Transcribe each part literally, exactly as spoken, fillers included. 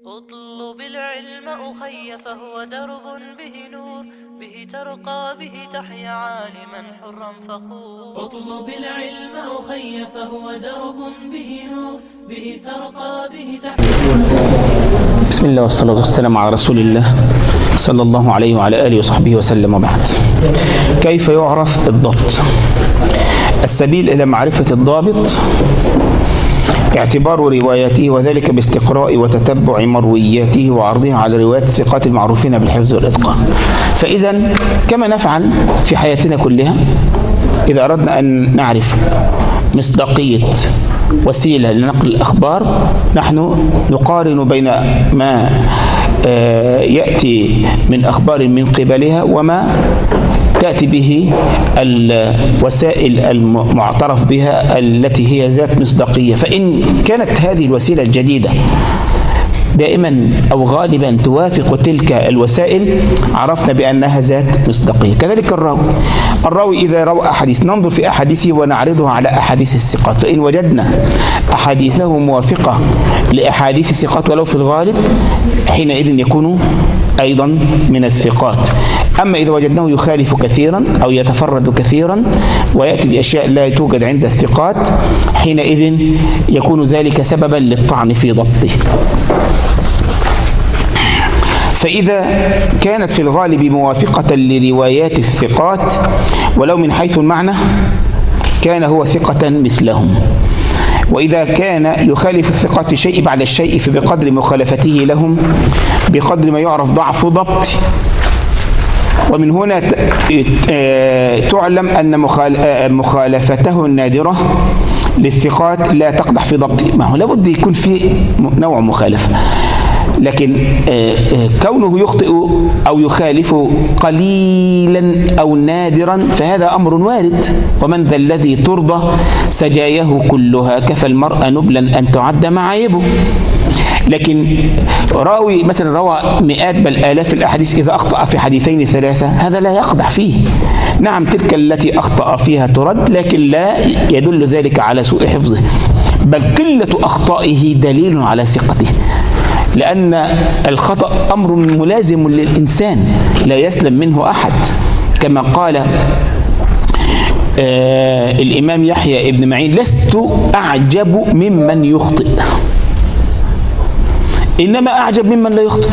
اطلب العلم أخي فهو درب به نور، به ترقى به تحيا عالما حرا فخور. اطلب العلم أخي فهو درب به نور، به ترقى به تحيا. بسم الله والصلاة والسلام على رسول الله صلى الله عليه وعلى آله وصحبه وسلم. وبعد، كيف يعرف الضبط؟ السبيل إلى معرفة الضابط اعتبار رواياته، وذلك باستقراء وتتبع مروياته وعرضها على روايات الثقات المعروفين بالحفظ والإتقان. فإذا كما نفعل في حياتنا كلها، إذا أردنا أن نعرف مصداقية وسيلة لنقل الأخبار، نحن نقارن بين ما يأتي من أخبار من قبلها وما تأتي به الوسائل المعترف بها التي هي ذات مصداقية. فإن كانت هذه الوسيلة الجديدة دائما أو غالبا توافق تلك الوسائل، عرفنا بأنها ذات مصداقية. كذلك الراوي الراوي إذا روى أحاديث، ننظر في أحاديثه ونعرضها على أحاديث الثقات، فإن وجدنا أحاديثه موافقة لأحاديث الثقات ولو في الغالب، حينئذ يكون أيضا من الثقات. أما إذا وجدناه يخالف كثيرا أو يتفرد كثيرا ويأتي بأشياء لا توجد عند الثقات، حينئذ يكون ذلك سببا للطعن في ضبطه. فإذا كانت في الغالب موافقة لروايات الثقات ولو من حيث المعنى، كان هو ثقة مثلهم. وإذا كان يخالف الثقات في شيء بعد الشيء، فبقدر مخالفته لهم بقدر ما يعرف ضعف ضبط. ومن هنا تعلم أن مخالفته النادرة للثقات لا تقدح في ضبطه. ما هو لابد يكون في نوع مخالفة، لكن كونه يخطئ أو يخالف قليلا أو نادرا فهذا أمر وارد. ومن ذا الذي ترضى سجاياه كلها، كفى المرء نبلا أن تعد معايبه. لكن راوي مثلا روى مئات بل آلاف الأحاديث، إذا أخطأ في حديثين ثلاثة هذا لا يقدح فيه. نعم، تلك التي أخطأ فيها ترد، لكن لا يدل ذلك على سوء حفظه، بل قلة أخطائه دليل على ثقته، لأن الخطأ أمر ملازم للإنسان لا يسلم منه أحد. كما قال آه الإمام يحيى ابن معين: لست أعجب ممن يخطئ، إنما أعجب ممن لا يخطئ.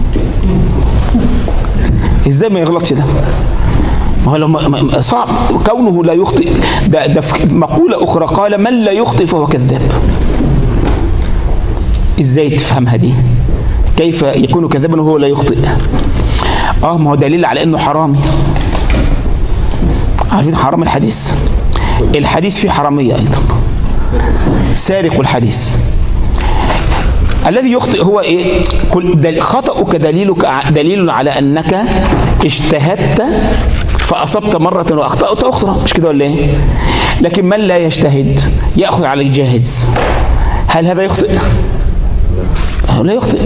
إزاي ما يغلطش ده؟ ما هو صعب كونه لا يخطئ. ده, ده مقولة أخرى قال: من لا يخطئ فهو كذاب. إزاي تفهمها دي؟ كيف يكون كذابا وهو لا يخطئ؟ آه ما هو دليل على أنه حرامي. عارفين حرام الحديث؟ الحديث فيه حرامية أيضا. سارق الحديث الذي يخطئ هو إيه؟ كل خطأك دليلك دليل على أنك اجتهدت فأصبت مرة وأخطأت أخرى، مش كده ولا إيه؟ لكن من لا يجتهد يأخذ على الجاهز، هل هذا يخطئ؟ لا يخطئ.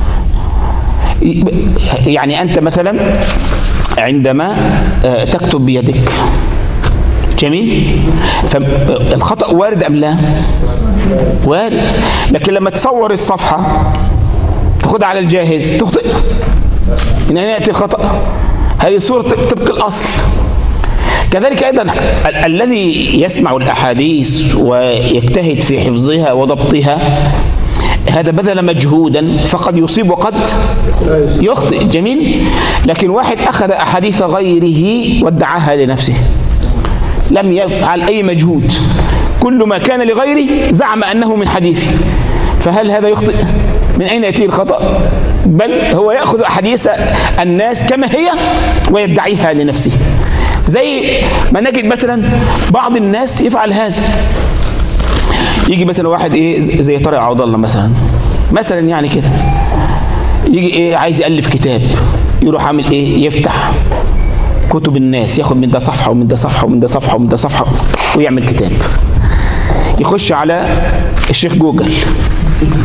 يعني أنت مثلا عندما تكتب بيدك، جميل، فالخطأ وارد أم لا؟ وارد. لكن لما تصور الصفحة تاخدها على الجاهز تخطئ. من أين يأتي الخطأ؟ هذه الصورة طبق الأصل. كذلك أيضا ال الذي يسمع الأحاديث ويجتهد في حفظها وضبطها، هذا بذل مجهودا فقد يصيب وقد يخطئ، جميل. لكن واحد أخذ أحاديث غيره وادعاها لنفسه، لم يفعل أي مجهود، كل ما كان لغيره زعم أنه من حديثه، فهل هذا يخطئ؟ من أين يأتي الخطأ؟ بل هو يأخذ أحاديث الناس كما هي ويدعيها لنفسه. زي ما نجد مثلا بعض الناس يفعل هذا. يجي مثلا واحد ايه زي طارق عوض الله مثلا مثلا يعني كده، يجي ايه عايز يألف كتاب، يروح عامل ايه؟ يفتح كتب الناس، ياخد من ده صفحة ومن ده صفحة ومن ده صفحة ومن ده صفحة ويعمل كتاب. يخش على الشيخ جوجل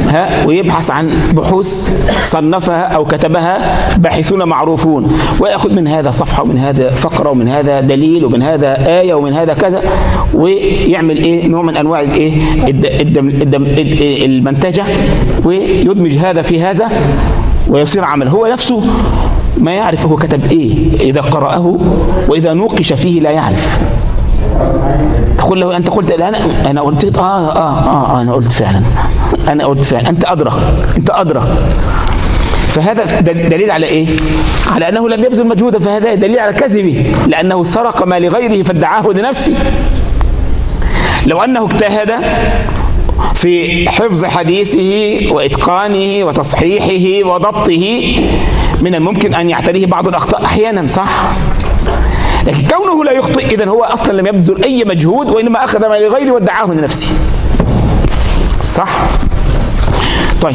ها ويبحث عن بحوث صنفها أو كتبها باحثون معروفون، ويأخذ من هذا صفحة ومن هذا فقرة ومن هذا دليل ومن هذا آية ومن هذا كذا، ويعمل إيه نوع من أنواع الإيه الدم الدم المنتجة، ويدمج هذا في هذا ويصير عمل. هو نفسه ما يعرف هو كتب إيه إذا قرأه، وإذا نوقش فيه لا يعرف. تقول له أنت قلت أنا أنا قلت آه آه آه أنا قلت فعلا أنا قلت فعلا أنت أدرى أنت أدرى. فهذا دليل على إيه؟ على أنه لم يبذل مجهودا، فهذا دليل على كذبه، لأنه سرق ما لغيره فادعاه لنفسه. لو أنه اجتهد في حفظ حديثه وإتقانه وتصحيحه وضبطه من الممكن أن يعتريه بعض الأخطاء أحيانا، صح؟ لكن كونه لا يخطئ إذن هو أصلا لم يبذل أي مجهود، وإنما أخذ ما لغيره وادعاه لنفسه، صح؟ طيب،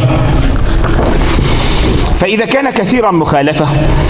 فإذا كان كثيرا مخالفة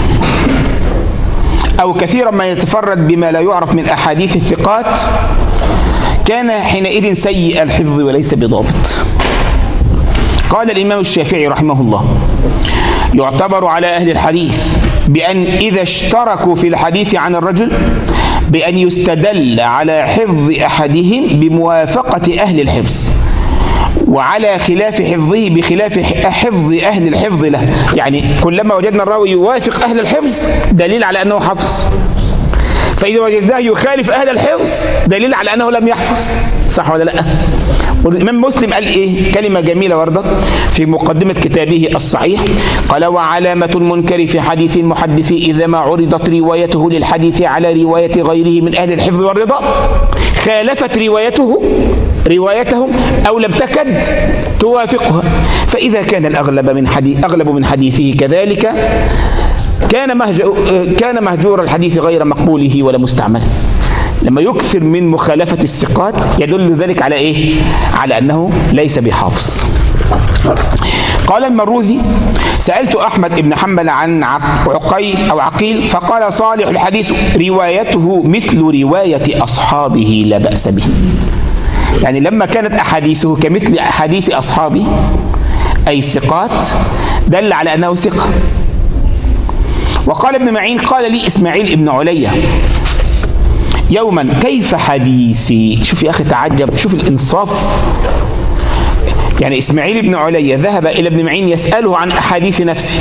أو كثيرا ما يتفرد بما لا يعرف من أحاديث الثقات، كان حينئذ سيء الحفظ وليس بضابط. قال الإمام الشافعي رحمه الله: يعتبر على أهل الحديث بأن إذا اشتركوا في الحديث عن الرجل بأن يستدل على حفظ أحدهم بموافقة أهل الحفظ، وعلى خلاف حفظه بخلاف حفظ أهل الحفظ له. يعني كلما وجدنا الراوي يوافق أهل الحفظ دليل على أنه حفظ، فإذا وجدناه يخالف أهل الحفظ دليل على أنه لم يحفظ، صح ولا لا؟ والإمام مسلم قال إيه؟ كلمة جميلة وردت في مقدمة كتابه الصحيح، قال: وعلامة المنكر في حديث المحدث إذا ما عرضت روايته للحديث على رواية غيره من أهل الحفظ والرضا خالفت روايته روايتهم أو لم تكد توافقها، فإذا كان الأغلب من حديث أغلب من حديثه كذلك كان مهجور كان مهجور الحديث غير مقبوله ولا مستعمل. لما يكثر من مخالفة الثقات يدل ذلك على إيه؟ على أنه ليس بحافظ. قال المروذي: سألت أحمد بن حنبل عن عقيل أو عقيل فقال: صالح الحديث روايته مثل رواية أصحابه لا بأس به. يعني لما كانت أحاديثه كمثل أحاديث أصحابه أي الثقات دل على أنه ثقة. وقال ابن معين: قال لي إسماعيل بن علية يوما: كيف حديثي؟ شوف يا أخي، تعجب، شوف الإنصاف. يعني إسماعيل بن علية ذهب إلى ابن معين يسأله عن أحاديث نفسه.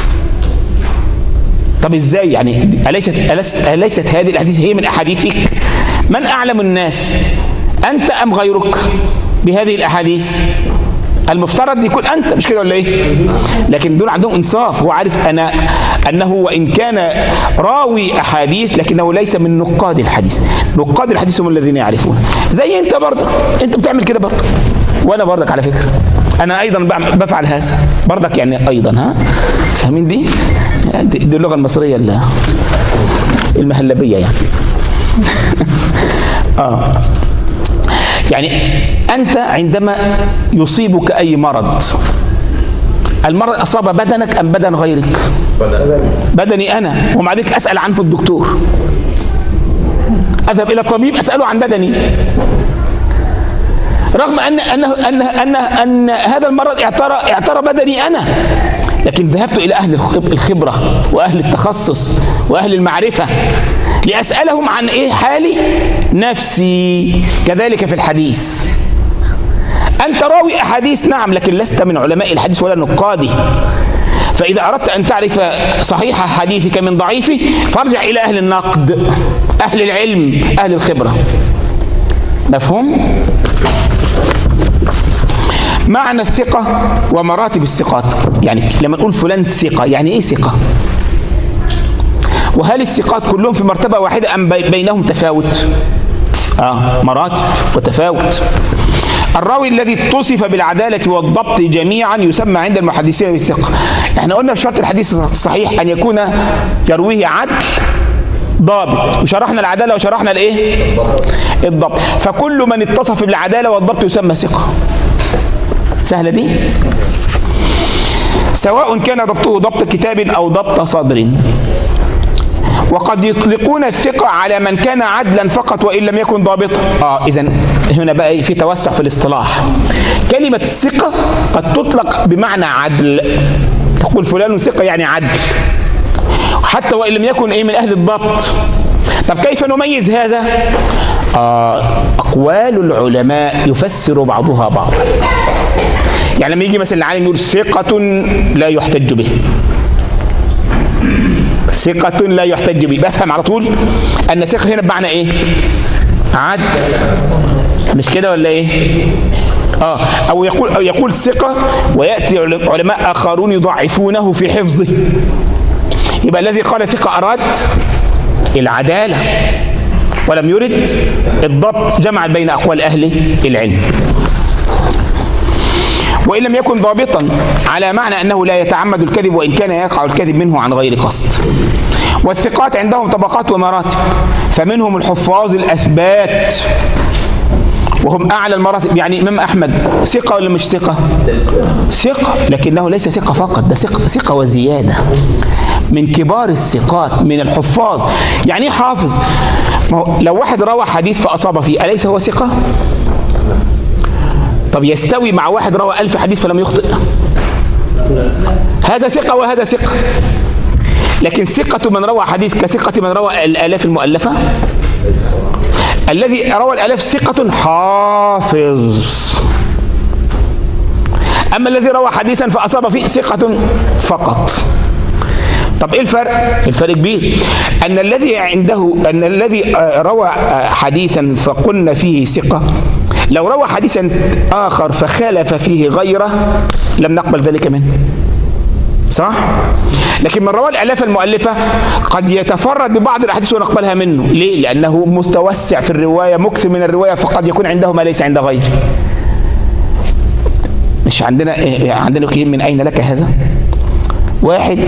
طب إزاي يعني؟ أليست, أليست, أليست هذه الأحاديث هي من أحاديثك؟ من أعلم الناس، أنت أم غيرك بهذه الأحاديث؟ المفترض يكون أنت، مش كده ولا إيه؟ لكن دول عندهم إنصاف، هو عارف أنا أنه وإن كان راوي أحاديث لكنه ليس من نقاد الحديث. نقاد الحديث هم الذين يعرفون. زي أنت برضك، أنت بتعمل كده برضك، وأنا برضك على فكرة أنا أيضا بفعل هذا برضك، يعني أيضا، ها فاهمين دي؟ دي اللغة المصرية المهلبية يعني. آه يعني أنت عندما يصيبك أي مرض، المرض أصاب بدنك أم بدن غيرك؟ بدني أنا، ومع ذلك أسأل عنه الدكتور، أذهب إلى الطبيب أسأله عن بدني، رغم أن أنه أن أن أن هذا المرض اعترى اعترى بدني أنا، لكن ذهبت إلى أهل الخبرة وأهل التخصص وأهل المعرفة لأسألهم عن إيه حالي نفسي. كذلك في الحديث، أنت راوي أحاديث نعم، لكن لست من علماء الحديث ولا نقاده، فإذا أردت أن تعرف صحيح حديثك من ضعيفه فارجع إلى أهل النقد، أهل العلم، أهل الخبرة. مفهوم؟ معنى الثقة ومراتب الثقات. يعني لما نقول فلان ثقة، يعني إيه ثقة؟ وهل الثقات كلهم في مرتبة واحدة أم بينهم تفاوت؟ آه مراتب وتفاوت. الراوي الذي اتصف بالعدالة والضبط جميعا يسمى عند المحدثين بالثقة. احنا قلنا في شرط الحديث الصحيح أن يكون يرويه عدل ضابط، وشرحنا العدالة وشرحنا الايه؟ الضبط. فكل من اتصف بالعدالة والضبط يسمى ثقة. سهلة دي؟ سواء كان ضبطه ضبط كتاب أو ضبط صدر. وقد يطلقون الثقة على من كان عدلا فقط وإن لم يكن ضابطا. آه إذن هنا بقى في توسع في الاصطلاح. كلمة الثقة قد تطلق بمعنى عدل، تقول فلان ثقة يعني عدل، حتى وإن لم يكن إيه من أهل الضبط. طب كيف نميز هذا؟ آه أقوال العلماء يفسر بعضها بعضا. يعني لما يجي مثلا العالم يقول ثقة لا يحتج به، ثقة لا يحتج به، بفهم على طول أن ثقة هنا بمعنى إيه؟ عدل، مش كده ولا إيه؟ آه أو يقول أو يقول ثقة ويأتي علماء آخرون يضعفونه في حفظه، يبقى الذي قال ثقة أراد العدالة ولم يرد الضبط، جمع بين أقوال أهل العلم. وإن لم يكن ضابطا على معنى أنه لا يتعمد الكذب وإن كان يقع الكذب منه عن غير قصد. والثقات عندهم طبقات ومراتب، فمنهم الحفاظ الأثبات وهم أعلى المراتب. يعني إمام أحمد ثقة ولا مش ثقة؟ ثقة، لكنه ليس ثقة فقط، ده ثقة, ثقة وزيادة، من كبار الثقات، من الحفاظ. يعني إيه حافظ؟ لو واحد روى حديث فأصاب فيه أليس هو ثقة؟ طب يستوي مع واحد روى ألف حديث فلم يخطئ؟ هذا ثقة وهذا ثقة. لكن ثقة من روى حديث كثقة من روى الآلاف المؤلفة؟ الذي روى الآلاف ثقة حافظ، أما الذي روى حديثا فأصاب فيه ثقة فقط. طب إيه الفرق؟ الفرق كبير. أن الذي عنده أن الذي روى حديثا فقلنا فيه ثقة، لو روى حديثا آخر فخالف فيه غيره لم نقبل ذلك منه، صح؟ لكن من روى الآلاف المؤلفة قد يتفرد ببعض الأحاديث ونقبلها منه. ليه؟ لأنه متوسع في الرواية، مكثر من الرواية، فقد يكون عنده ما ليس عند غيره. مش عندنا عندنا كثير. من أين لك هذا؟ واحد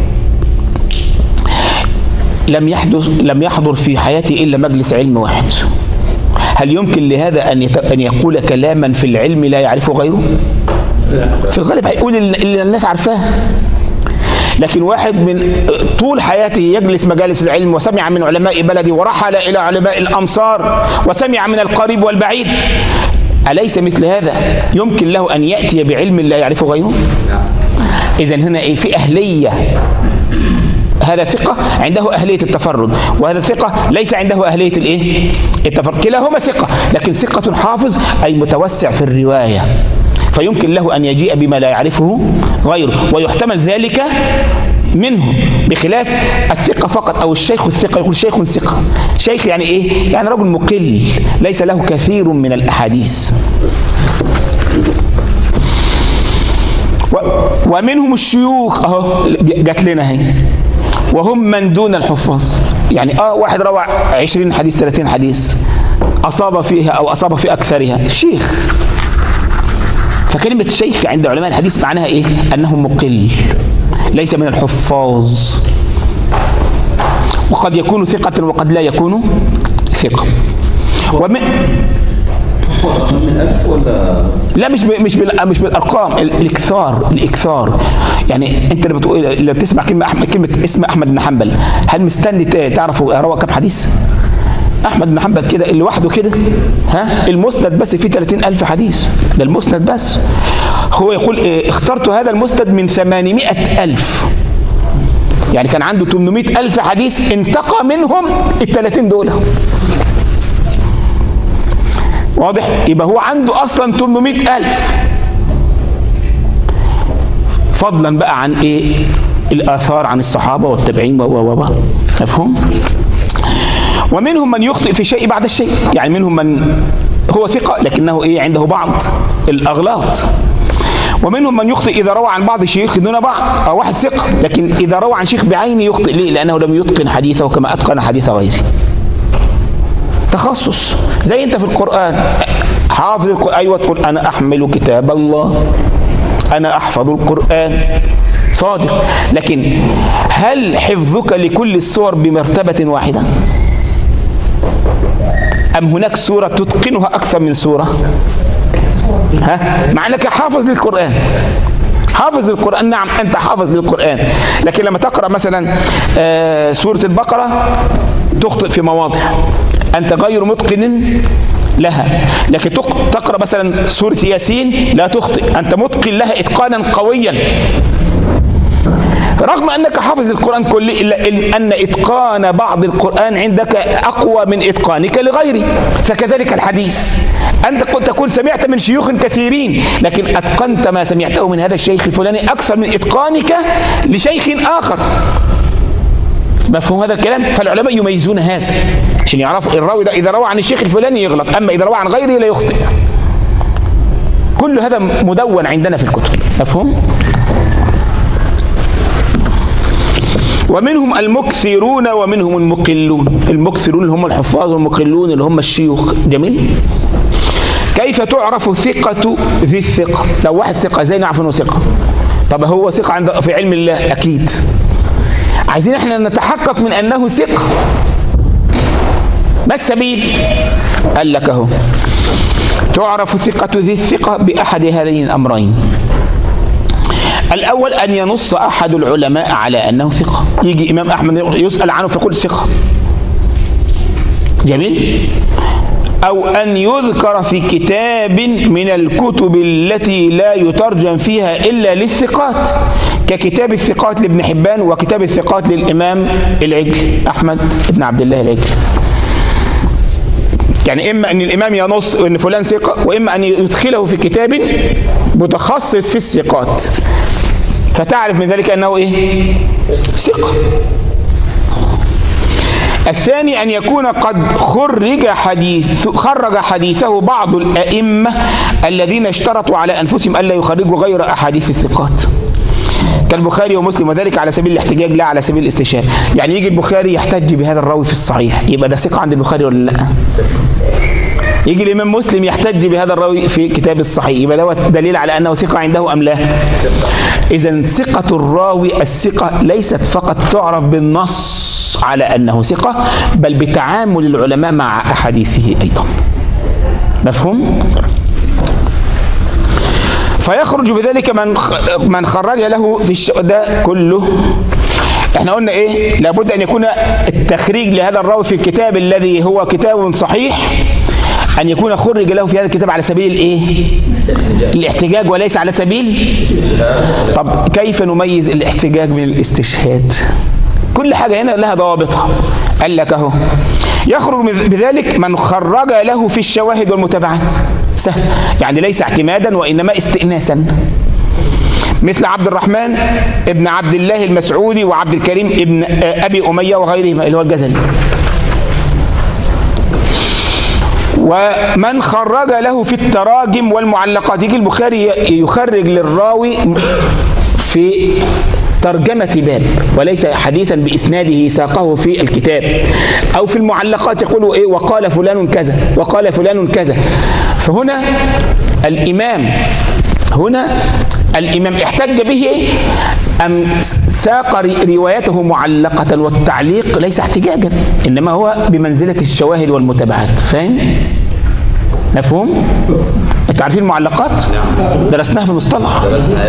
لم يحدث لم يحضر في حياته إلا مجلس علم واحد، هل يمكن لهذا أن أن يقول كلاما في العلم لا يعرفه غيره؟ في الغالب هيقول اللي الناس عارفاه. لكن واحد من طول حياته يجلس مجالس العلم وسمع من علماء بلده ورحل إلى علماء الأمصار وسمع من القريب والبعيد، أليس مثل هذا يمكن له أن يأتي بعلم لا يعرفه غيره؟ إذن هنا إيه؟ في أهلية. هذا ثقة عنده أهلية التفرد، وهذا ثقة ليس عنده أهلية الإيه؟ التفرد. كلاهما ثقة، لكن ثقة حافظ أي متوسع في الرواية، فيمكن له أن يجيء بما لا يعرفه غيره ويحتمل ذلك منه، بخلاف الثقة فقط أو الشيخ الثقة. يقول شيخ ثقة، شيخ يعني إيه؟ يعني رجل مقل ليس له كثير من الأحاديث. ومنهم الشيوخ أهو جات لنا هي، وهم من دون الحفاظ. يعني اه واحد روى عشرين حديث ثلاثين حديث أصاب فيها أو أصاب في أكثرها شيخ. فكلمة الشيخ عند علماء الحديث معناها إيه؟ أنه مقل ليس من الحفاظ، وقد يكون ثقة وقد لا يكون ثقة. ومن من ألف ولا لا؟ مش مش مش بالأرقام، الإكثار الإكثار. يعني أنت لما بتقول لما بتسمع كلمة أحمد، كلمة اسم أحمد بن حنبل، هل مستني تعرفوا روى كم حديث؟ أحمد بن حنبل كده لوحده كده، ها المسند بس فيه ثلاثين ألف حديث، ده المسند بس. هو يقول إيه؟ اخترت هذا المسند من ثمانمائة ألف، يعني كان عنده ثمانمائة ألف حديث انتقى منهم الثلاثين دول. واضح؟ يبقى هو عنده أصلا ثمانمائة ألف، فضلا بقى عن إيه؟ الآثار عن الصحابة والتابعين و و و مفهوم؟ ومنهم من يخطئ في شيء بعد الشيء، يعني منهم من هو ثقة لكنه إيه؟ عنده بعض الأغلاط. ومنهم من يخطئ إذا روى عن بعض الشيوخ دون بعض، أو واحد ثقة لكن إذا روى عن شيخ بعينه يخطئ. ليه؟ لأنه لم يتقن حديثه كما أتقن حديث غيره. تخصص. زي أنت في القرآن حافظ القرآن، أيوة تقول أنا أحمل كتاب الله، أنا أحفظ القرآن، صادق. لكن هل حفظك لكل السور بمرتبة واحدة؟ أم هناك سورة تتقنها أكثر من سورة؟ ها؟ مع أنك حافظ للقرآن، حافظ للقرآن، نعم أنت حافظ للقرآن، لكن لما تقرأ مثلا آه سورة البقرة تخطئ في مواضع، أنت غير متقن لها، لكن تقرأ مثلا سورة ياسين لا تخطئ، أنت متقن لها إتقانا قويا رغم أنك حافظ القرآن كله، إلا أن إتقان بعض القرآن عندك أقوى من إتقانك لغيره. فكذلك الحديث، أنت قد تكون سمعت من شيوخ كثيرين لكن أتقنت ما سمعته من هذا الشيخ الفلاني أكثر من إتقانك لشيخ آخر. مفهوم هذا الكلام؟ فالعلماء يميزون هذا عشان يعرفوا الراوي ده إذا روى عن الشيخ الفلاني يغلط، أما إذا روى عن غيره لا يخطئ. كل هذا مدون عندنا في الكتب. مفهوم؟ ومنهم المكثرون ومنهم المقلون. المكثرون اللي هم الحفاظ، والمقلون اللي هم الشيوخ. جميل. كيف تعرف ثقة ذي الثقة؟ لو واحد ثقة ازاي نعرف انه ثقة؟ طب هو ثقة عند في علم الله؟ اكيد. عايزين احنا نتحقق من انه ثقة. ما السبيل؟ قال لك اهو تعرف ثقة ذي الثقة بأحد هذين الأمرين. الأول أن ينص أحد العلماء على أنه ثقة. يجي إمام أحمد يسأل عنه فيقول ثقة. جميل. أو أن يذكر في كتاب من الكتب التي لا يترجم فيها إلا للثقات، ككتاب الثقات لابن حبان وكتاب الثقات للإمام العجلي أحمد بن عبد الله العجلي. يعني إما أن الإمام ينص أن فلان ثقة، وإما أن يدخله في كتاب متخصص في الثقات فتعرف من ذلك أنه إيه؟ ثقة. الثاني أن يكون قد خرج حديث خرج حديثه بعض الأئمة الذين اشترطوا على أنفسهم ألا يخرجوا غير أحاديث الثقات كالبخاري ومسلم، وذلك على سبيل الاحتجاج لا على سبيل الاستشهاد. يعني يجي البخاري يحتج بهذا الراوي في الصحيح، يبقى ده ثقة عند البخاري ولا لا؟ يجي الإمام مسلم يحتج بهذا الراوي في كتاب الصحيح، يبقى ده دليل على أنه ثقة عنده أم لا؟ إذن ثقة الراوي، الثقة ليست فقط تعرف بالنص على أنه ثقة، بل بتعامل العلماء مع أحاديثه أيضا. مفهوم؟ فيخرج بذلك من من خرج له في الش... ده كله. احنا قلنا ايه؟ لابد ان يكون التخريج لهذا الراوي في الكتاب الذي هو كتاب صحيح، ان يكون خرج له في هذا الكتاب على سبيل الايه؟ الاحتجاج وليس على سبيل. طب كيف نميز الاحتجاج من الاستشهاد؟ كل حاجه هنا لها ضوابطها. قال لك اهو يخرج بذلك من خرج له في الشواهد والمتابعات. سهل، يعني ليس اعتمادا وإنما استئناسا، مثل عبد الرحمن ابن عبد الله المسعودي وعبد الكريم ابن أبي أمية وغيرهما اللي هو الجزري. ومن خرج له في التراجم والمعلقات، يجي البخاري يخرج للراوي في ترجمة باب وليس حديثا بإسناده ساقه في الكتاب، أو في المعلقات يقولوا إيه وقال فلان كذا وقال فلان كذا. فهنا الإمام هنا الإمام احتج به أم ساق روايته معلقة، والتعليق ليس احتجاجا إنما هو بمنزلة الشواهد والمتابعات. فاهم؟ مفهوم؟ أنتوا عارفين المعلقات؟ درسناها في المصطلح.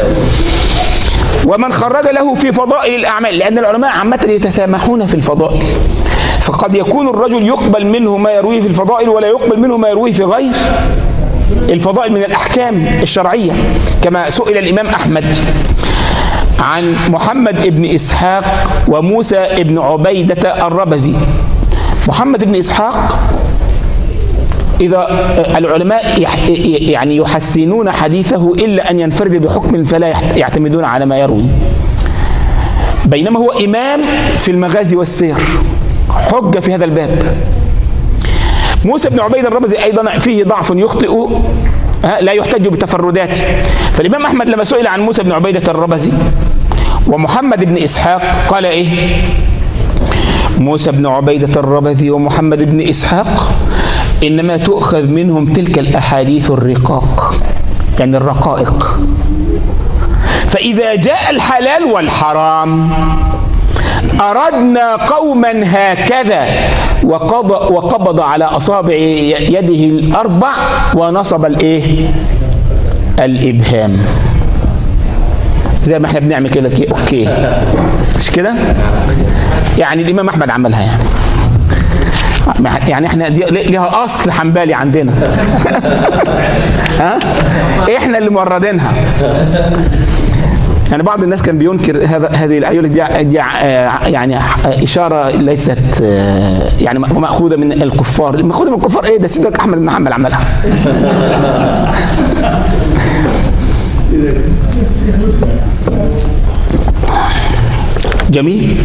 ومن خرج له في فضائل الأعمال، لأن العلماء عامة يتسامحون في الفضائل، فقد يكون الرجل يقبل منه ما يرويه في الفضائل ولا يقبل منه ما يرويه في غير الفضائل من الأحكام الشرعية. كما سئل الإمام أحمد عن محمد بن إسحاق وموسى بن عبيدة الربذي. محمد بن إسحاق إذا العلماء يعني يحسنون حديثه إلا أن ينفرد بحكم فلا يعتمدون على ما يروي، بينما هو إمام في المغازي والسير، حجة في هذا الباب. موسى بن عبيد الربزي أيضا فيه ضعف، يخطئ لا يحتج بتفرداته. فالإمام أحمد لما سئل عن موسى بن عبيدة الربزي ومحمد بن إسحاق قال إيه؟ موسى بن عبيدة الربذي ومحمد بن إسحاق إنما تؤخذ منهم تلك الأحاديث الرقاق، يعني الرقائق. فإذا جاء الحلال والحرام أردنا قوما هكذا، وقبض, وقبض على أصابع يده الأربع ونصب الإيه؟ الإبهام، زي ما احنا بنعمل كده. اوكي مش كده؟ يعني الإمام أحمد عملها يعني. يعني احنا دي ليها اصل حنبالي عندنا. ها احنا اللي موردينها. يعني بعض الناس كان بينكر هذا هذه الايه دي, دي يعني اشاره ليست يعني ماخوذه من الكفار. ماخوذه من الكفار ايه ده؟ سيدك احمد بن حنبل عملها. جميل.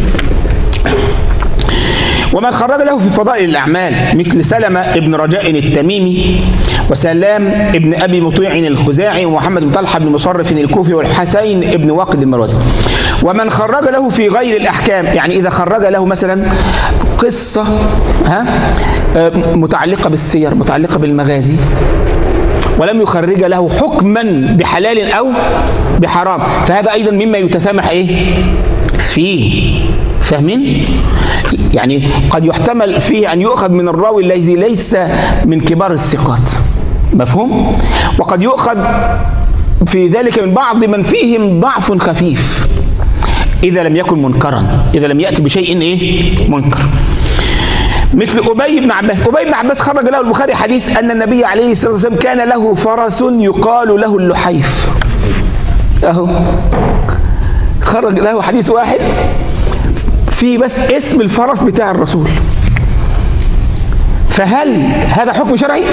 ومن خرج له في فضائل الأعمال مثل سلمة ابن رجاء التميمي وسلام ابن أبي مطيع الخزاعي ومحمد بن طلحة بن مصرف الكوفي والحسين ابن واقد المروزي. ومن خرج له في غير الأحكام، يعني إذا خرج له مثلا قصة ها متعلقة بالسير متعلقة بالمغازي ولم يخرج له حكما بحلال أو بحرام، فهذا أيضا مما يتسامح إيه فيه. فاهمين؟ يعني قد يحتمل فيه أن يؤخذ من الراوي الذي ليس من كبار الثقات، مفهوم؟ وقد يؤخذ في ذلك من بعض من فيهم ضعف خفيف إذا لم يكن منكرا، إذا لم يأتي بشيء إيه منكر. مثل أبي بن عباس. أبي بن عباس خرج له البخاري حديث أن النبي عليه الصلاة والسلام كان له فرس يقال له اللحيف. أهو خرج له حديث واحد في بس اسم الفرس بتاع الرسول. فهل هذا حكم شرعي؟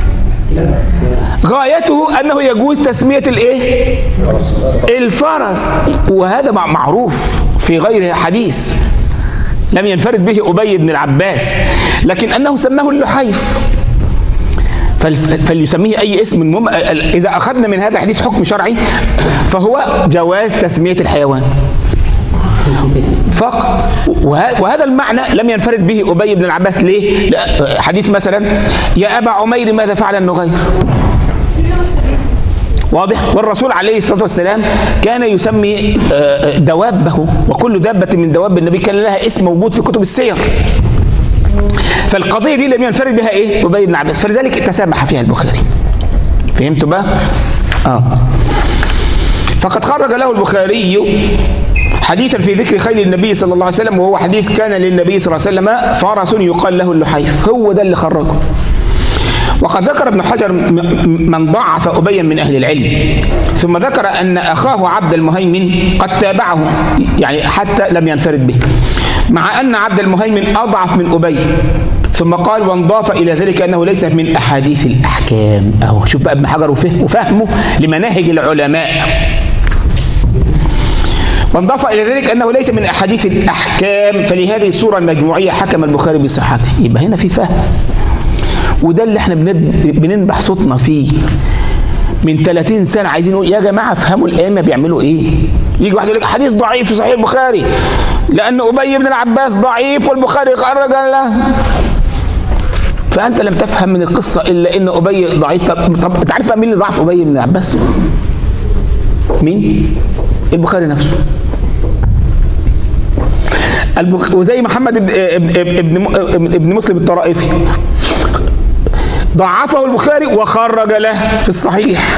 غايته أنه يجوز تسمية الإيه؟ الفرس، وهذا معروف في غير حديث لم ينفرد به أبي بن العباس، لكن أنه سماه اللحيف فليسميه أي اسم. المهم إذا أخذنا من هذا الحديث حكم شرعي فهو جواز تسمية الحيوان فقط، وهذا المعنى لم ينفرد به أبي بن العباس. ليه؟ حديث مثلا يا أبا عمير ماذا فعل النغير، واضح؟ والرسول عليه الصلاة والسلام كان يسمي دوابه، وكل دابة من دواب النبي كان لها اسم موجود في كتب السير. فالقضية دي لم ينفرد بها ايه أبي بن عباس، فلذلك تسامح فيها البخاري. فهمتوا بقى؟ اه فقد خرج له البخاري حديثا في ذكر خيل النبي صلى الله عليه وسلم، وهو حديث كان للنبي صلى الله عليه وسلم فرس يقال له اللحيف، هو ده اللي خرجه. وقد ذكر ابن حجر من ضعف أبيا من أهل العلم، ثم ذكر أن أخاه عبد المهيمن قد تابعه، يعني حتى لم ينفرد به، مع أن عبد المهيمن أضعف من أبي، ثم قال وانضاف إلى ذلك أنه ليس من أحاديث الأحكام. أهو شوف بقى ابن حجر وفهمه لمناهج العلماء. وانضاف إلى ذلك أنه ليس من أحاديث الأحكام، فلهذه الصورة المجموعية حكم البخاري بصحته. يبقى هنا في فهم، وده اللي احنا بننبح صوتنا فيه من ثلاثين سنة، عايزين نقول يا جماعة افهموا الأئمة بيعملوا إيه. يجي واحد يقول لك حديث ضعيف في صحيح البخاري لأن أبي بن العباس ضعيف والبخاري خرج له، فأنت لم تفهم من القصة إلا إن أبي ضعيف. طب, طب أنت عارف مين اللي ضعف أبي بن العباس؟ مين؟ البخاري نفسه. البخ... وزي محمد ابن ابن ابن, ابن مسلم الطرائفي ضعفه البخاري وخرج له في الصحيح.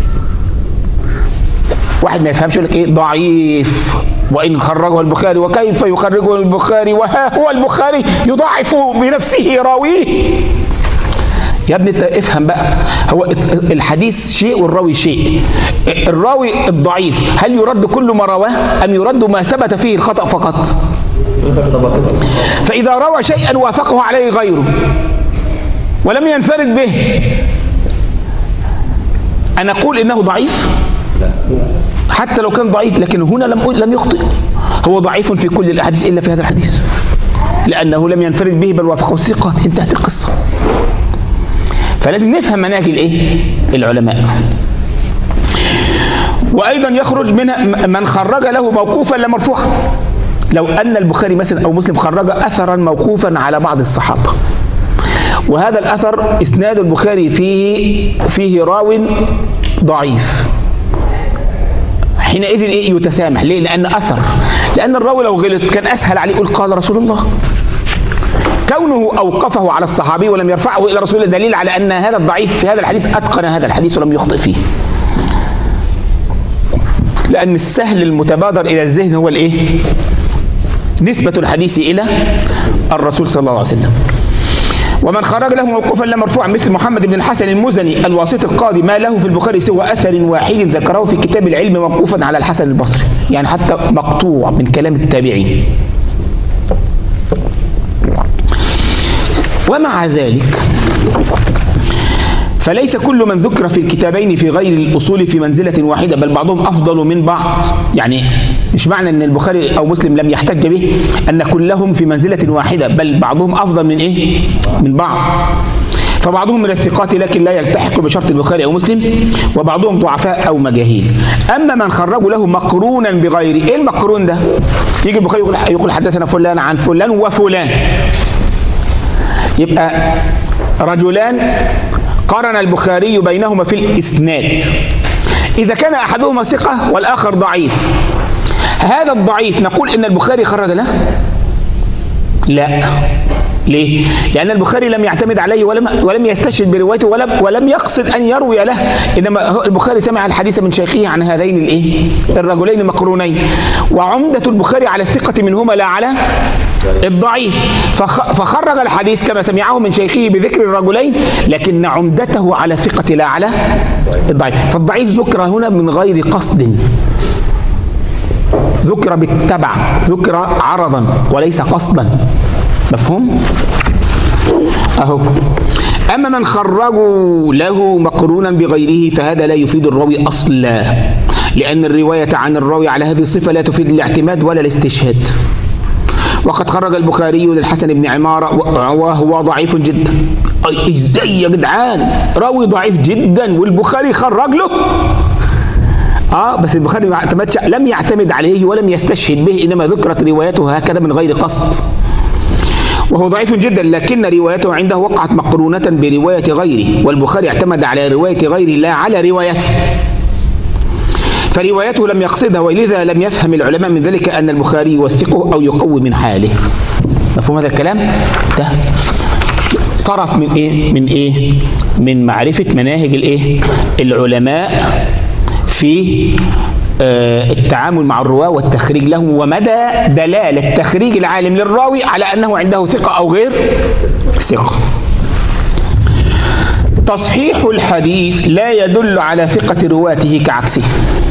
واحد ما يفهمش يقول لك ايه ضعيف وان خرجه البخاري، وكيف يخرجه البخاري وها هو البخاري يضعف بنفسه راويه. يا ابني انت افهم بقى، هو الحديث شيء والراوي شيء. الراوي الضعيف هل يرد كل ما رواه ام يرد ما ثبت فيه الخطأ فقط؟ فاذا روى شيئا وافقه عليه غيره ولم ينفرد به أنا أقول إنه ضعيف؟ حتى لو كان ضعيف، لكن هنا لم لم يخطئ، هو ضعيف في كل الأحاديث إلا في هذا الحديث لأنه لم ينفرد به بل وافقه الثقات. انتهت القصة. فلازم نفهم مناهج الإيه؟ العلماء. وأيضا يخرج منها من خرج له موقوفا لا مرفوعا. لو أن البخاري مثلا أو مسلم خرج أثرا موقوفا على بعض الصحابة، وهذا الأثر إسناد البخاري فيه فيه راو ضعيف، حينئذ إيه يتسامح. ليه؟ لأن أثر، لأن الراوي لو غلط كان أسهل عليه يقول قال رسول الله. كونه أوقفه على الصحابي ولم يرفعه إلى رسول الله دليل على أن هذا الضعيف في هذا الحديث أتقن هذا الحديث ولم يخطئ فيه. لأن السهل المتبادر إلى الذهن هو الإيه؟ نسبة الحديث إلى الرسول صلى الله عليه وسلم. ومن خرج له موقوفا لا مرفوعا مثل محمد بن الحسن المزني الواسطي القاضي ما له في البخاري سوى أثر واحد ذكره في كتاب العلم موقوفا على الحسن البصري، يعني حتى مقطوع من كلام التابعين. ومع ذلك فليس كل من ذكر في الكتابين في غير الأصول في منزلة واحدة، بل بعضهم أفضل من بعض. يعني مش معنى أن البخاري أو مسلم لم يحتج به أن كلهم في منزلة واحدة، بل بعضهم أفضل من إيه؟ من بعض. فبعضهم من الثقات لكن لا يلتحق بشرط البخاري أو مسلم، وبعضهم ضعفاء أو مجاهيل. أما من خرجوا له مقرونا بغيره، إيه المقرون ده؟ يجي البخاري يقول, يقول حدثنا فلان عن فلان وفلان، يبقى رجلان قارن البخاري بينهما في الإسناد، إذا كان أحدهما ثقة والآخر ضعيف، هذا الضعيف نقول إن البخاري خرج له؟ لا. ليه؟ لأن البخاري لم يعتمد عليه ولم ولم يستشهد بروايته ولم ولم يقصد أن يروي له، إنما البخاري سمع الحديث من شيخه عن هذين الإيه؟ الرجلين المقرونين، وعمدة البخاري على الثقة منهما لا على الضعيف، فخرج الحديث كما سمعه من شيخه بذكر الرجلين، لكن عمدته على الثقة لا على الضعيف. فالضعيف ذكر هنا من غير قصد، ذكر بالتبع، ذكر عرضا وليس قصدا. مفهوم؟ أهو. أما من خرجوا له مقرونا بغيره فهذا لا يفيد الراوي أصلا، لأن الرواية عن الراوي على هذه الصفة لا تفيد الاعتماد ولا الاستشهاد. وقد خرج البخاري للحسن بن عمارة وهو ضعيف جدا. أي ازاي يا جدعان؟ راوي ضعيف جدا والبخاري خرج له؟ اه بس البخاري ما اعتمدش، لم يعتمد عليه ولم يستشهد به، انما ذكرت روايته هكذا من غير قصد. وهو ضعيف جدا، لكن روايته عنده وقعت مقرونة برواية غيره، والبخاري اعتمد على رواية غيره لا على روايته، فروايته لم يقصدها، ولذا لم يفهم العلماء من ذلك أن البخاري يوثقه أو يقوي من حاله. مفهوم هذا الكلام؟ ده طرف من إيه؟ من إيه؟ من معرفة مناهج الإيه؟ العلماء في آه التعامل مع الرواة والتخريج له، ومدى دلالة تخريج العالم للراوي على أنه عنده ثقة أو غير ثقة. تصحيح الحديث لا يدل على ثقة رواته كعكسه.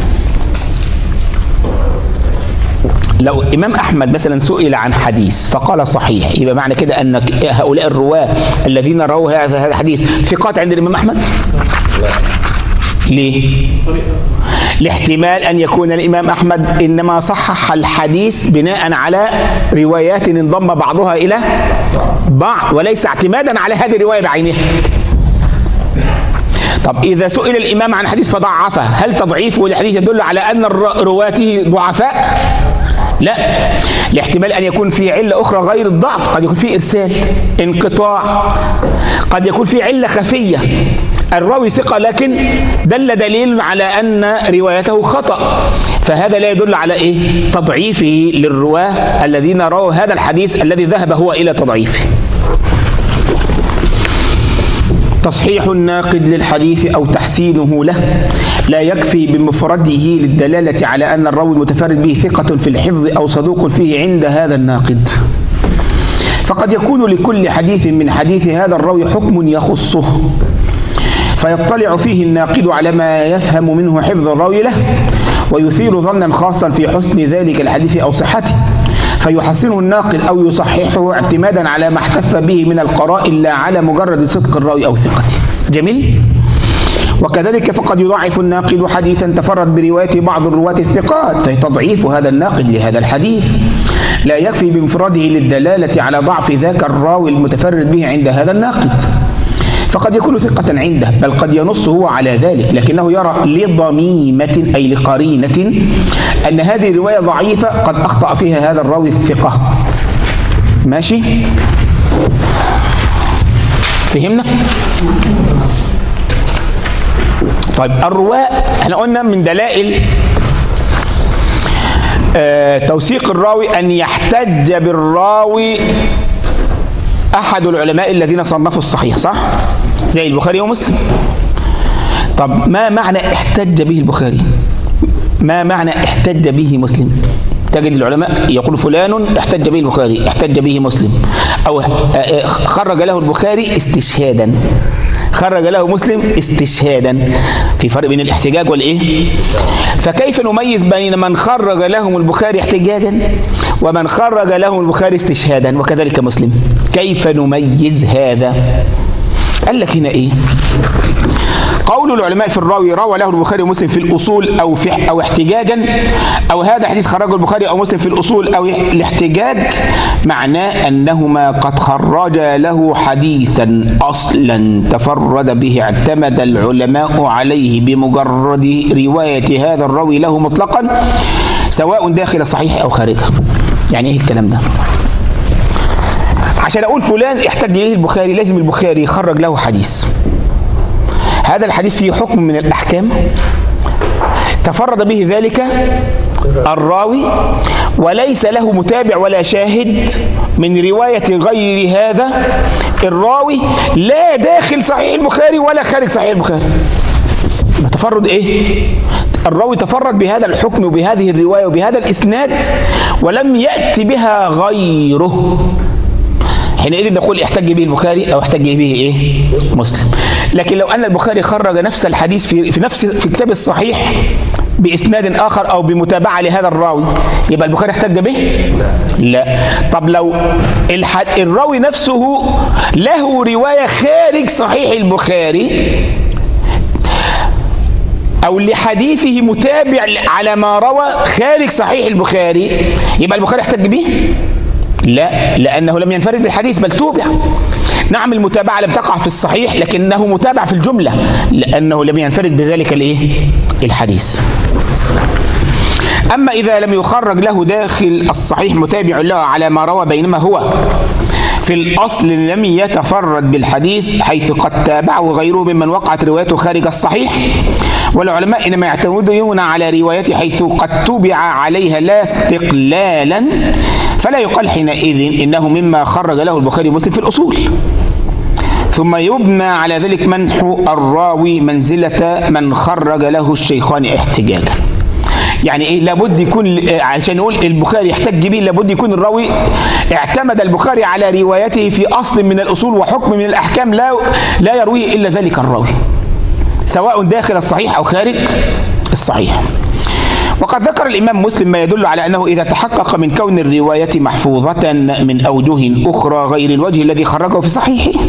لو إمام أحمد مثلا سئل عن حديث فقال صحيح، يبقى معنى كده أن هؤلاء الرواة الذين رووا هذا الحديث ثقات عند الإمام أحمد؟ لا. ليه؟ لاحتمال أن يكون الإمام أحمد إنما صحح الحديث بناء على روايات انضم بعضها إلى بعض، وليس اعتمادا على هذه الرواية بعينها. طب إذا سئل الإمام عن حديث فضعفه، هل تضعيفه للحديث يدل على أن رواته ضعفاء؟ لا، لاحتمال أن يكون في علة أخرى غير الضعف، قد يكون في إرسال، انقطاع، قد يكون في علة خفية، الراوي ثقة لكن دل دليل على أن روايته خطأ، فهذا لا يدل على إيه؟ تضعيفه للرواه الذين رووا هذا الحديث الذي ذهب هو إلى تضعيفه. تصحيح الناقد للحديث أو تحسينه له لا يكفي بمفرده للدلالة على أن الراوي المتفرد به ثقة في الحفظ أو صدوق فيه عند هذا الناقد، فقد يكون لكل حديث من حديث هذا الراوي حكم يخصه، فيطلع فيه الناقد على ما يفهم منه حفظ الراوي له، ويثير ظنا خاصا في حسن ذلك الحديث أو صحته، فيحسنه الناقد أو يصححه اعتمادا على ما احتف به من القرائن لا على مجرد صدق الراوي أو ثقته. جميل؟ وكذلك فقد يضعف الناقد حديثا تفرد برواية بعض الرواة الثقات، فتضعيف هذا الناقد لهذا الحديث لا يكفي بمفرده للدلالة على ضعف ذاك الراوي المتفرد به عند هذا الناقد، فقد يكون ثقة عنده، بل قد ينص هو على ذلك، لكنه يرى لضميمة أي لقرينة أن هذه الرواية ضعيفة قد أخطأ فيها هذا الراوي الثقة. ماشي؟ فهمنا؟ طيب الرواة احنا قلنا من دلائل آه توثيق الراوي أن يحتج بالراوي أحد العلماء الذين صنفوا الصحيح، صح؟ زي البخاري ومسلم. طب ما معنى احتج به البخاري؟ ما معنى احتج به مسلم؟ تجد العلماء يقول فلان احتج به البخاري، احتج به مسلم، أو خرج له البخاري استشهادا، خرج له مسلم استشهادا. في فرق بين الاحتجاج والإيه؟ فكيف نميز بين من خرج لهم البخاري احتجاجا ومن خرج لهم البخاري استشهادا وكذلك مسلم؟ كيف نميز هذا؟ قال لك هنا إيه؟ قول العلماء في الراوي روى له البخاري ومسلم في الأصول أو في أو احتجاجا، أو هذا حديث خرجه البخاري أو مسلم في الأصول أو الاحتجاج، معناه أنهما قد خرجا له حديثا أصلا تفرد به اعتمد العلماء عليه بمجرد رواية هذا الراوي له مطلقا سواء داخل صحيح أو خارجه. يعني إيه الكلام ده؟ عشان أقول فلان احتج إليه البخاري لازم البخاري يخرج له حديث، هذا الحديث فيه حكم من الأحكام تفرد به ذلك الراوي وليس له متابع ولا شاهد من رواية غير هذا الراوي لا داخل صحيح البخاري ولا خارج صحيح البخاري. تفرد إيه؟ الراوي تفرد بهذا الحكم وبهذه الرواية وبهذا الإسناد ولم يأتي بها غيره، حينئذ نقول احتج به البخاري او احتج به ايه؟ مسلم. لكن لو ان البخاري خرج نفس الحديث في في نفس في كتاب الصحيح باسناد اخر او بمتابعه لهذا الراوي يبقى البخاري احتج به؟ لا. طب لو الراوي نفسه له روايه خارج صحيح البخاري او لحديثه متابع على ما روى خارج صحيح البخاري يبقى البخاري احتج به؟ لا، لأنه لم ينفرد بالحديث بل توبع. نعم المتابعة لم تقع في الصحيح لكنه متابع في الجملة لأنه لم ينفرد بذلك الإيه؟ الحديث. أما إذا لم يخرج له داخل الصحيح متابع له على ما روى بينما هو في الأصل لم يتفرد بالحديث حيث قد تابعه غيره ممن وقعت روايته خارج الصحيح، والعلماء إنما يعتمدون على روايته حيث قد تبع عليها لا استقلالا، فلا يقال حينئذ إنه مما خرج له البخاري ومسلم في الأصول، ثم يبنى على ذلك منح الراوي منزلة من خرج له الشيخان احتجاجا. يعني ايه؟ لابد يكون عشان نقول البخاري يحتج به لابد يكون الراوي اعتمد البخاري على روايته في اصل من الاصول وحكم من الاحكام لا لا يرويه الا ذلك الراوي سواء داخل الصحيح او خارج الصحيح. وقد ذكر الامام مسلم ما يدل على انه اذا تحقق من كون الروايه محفوظه من اوجه اخرى غير الوجه الذي خرجه في صحيحه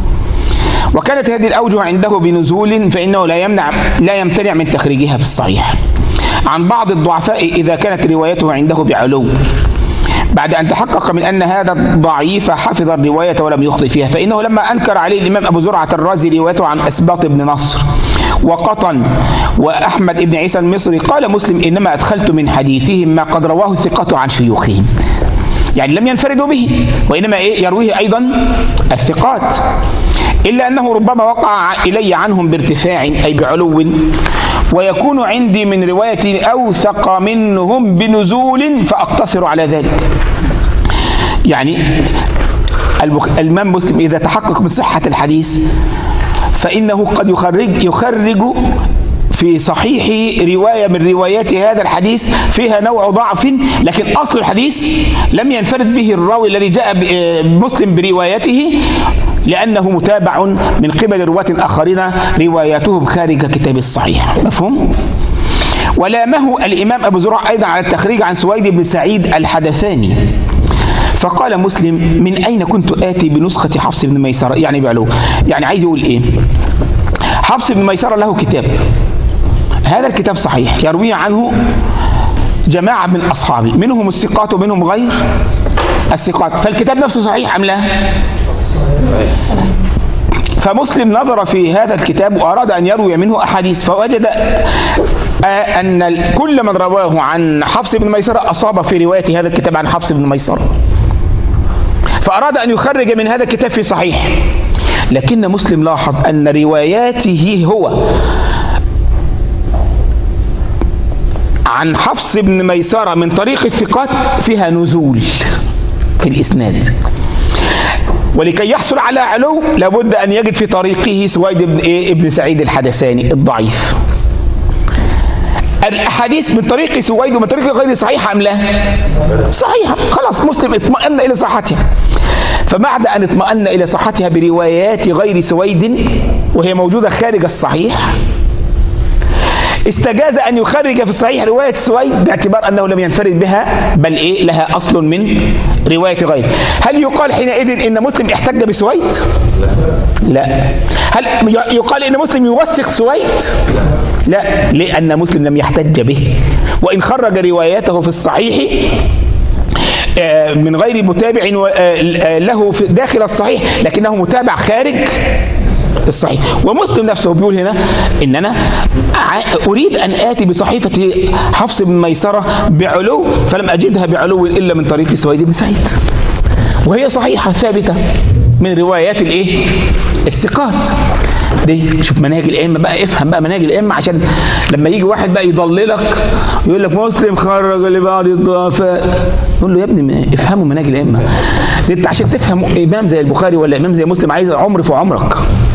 وكانت هذه الاوجه عنده بنزول فانه لا يمنع لا يمتنع من تخريجها في الصحيح عن بعض الضعفاء إذا كانت روايته عنده بعلو بعد أن تحقق من أن هذا الضعيف حفظ الرواية ولم يخطئ فيها، فإنه لما أنكر عليه الإمام أبو زرعة الرازي روايته عن أسباط بن نصر وقطن وأحمد بن عيسى المصري قال مسلم إنما أدخلت من حديثهم ما قد رواه الثقات عن شيوخهم، يعني لم ينفردوا به وإنما إيه يرويه أيضا الثقات، إلا أنه ربما وقع إلي عنهم بارتفاع أي بعلو ويكون عندي من رواية أوثق منهم بنزول فأقتصر على ذلك. يعني الإمام مسلم إذا تحقق من صحة الحديث فإنه قد يخرج يخرج في صحيح رواية من روايات هذا الحديث فيها نوع ضعف لكن أصل الحديث لم ينفرد به الراوي الذي جاء مسلم بروايته لأنه متابع من قبل رواة آخرين رواياتهم خارج كتاب الصحيح. مفهوم؟ ولامه الإمام أبو زرع أيضا على التخريج عن سويد بن سعيد الحدثاني فقال مسلم من أين كنت آتي بنسخة حفص بن ميسرة؟ يعني بعلو، يعني عايز يقول إيه؟ حفص بن ميسرة له كتاب، هذا الكتاب صحيح يروي عنه جماعة من أصحابه منهم الثقات ومنهم غير الثقات، فالكتاب نفسه صحيح أم لا؟ فمسلم نظر في هذا الكتاب وأراد أن يروي منه أحاديث فوجد أن كل من رواه عن حفص بن ميسرة أصاب في رواية هذا الكتاب عن حفص بن ميسرة، فأراد أن يخرج من هذا الكتاب في صحيح، لكن مسلم لاحظ أن رواياته هو عن حفص بن ميسرة من طريق الثقات فيها نزول في الإسناد، ولكي يحصل على علو لابد أن يجد في طريقه سويد بن, إيه ابن سعيد الحدثاني الضعيف. الأحاديث من طريق سويد ومن طريق غير صحيحة أم لا؟ صحيحة. خلاص مسلم اطمأن إلى صحتها. فبعد أن اطمأن إلى صحتها بروايات غير سويد وهي موجودة خارج الصحيح، استجاز أن يخرج في الصحيح رواية سويد باعتبار أنه لم ينفرد بها، بل إيه لها أصل من رواية غيره. هل يقال حينئذ إن مسلم احتج بسويد؟ لا. هل يقال إن مسلم يوثق سويد؟ لا، لأن مسلم لم يحتج به، وإن خرج رواياته في الصحيح من غير متابع له داخل الصحيح، لكنه متابع خارج الصحيح. ومسلم نفسه بيقول هنا إن أنا أريد أن آتي بصحيفة حفص بن ميسرة بعلو فلم أجدها بعلو إلا من طريق سويد بن سعيد، وهي صحيحة ثابتة من روايات الإيه؟ الثقات دي. شوف مناهج الأئمة بقى، افهم بقى مناهج الأئمة، عشان لما يجي واحد بقى يضللك يقول لك مسلم خرج لبعض الضعفاء، نقول له يا ابني افهموا مناهج الأئمة. انت عشان تفهم إمام زي البخاري ولا إمام زي مسلم عايز عمر في عمرك،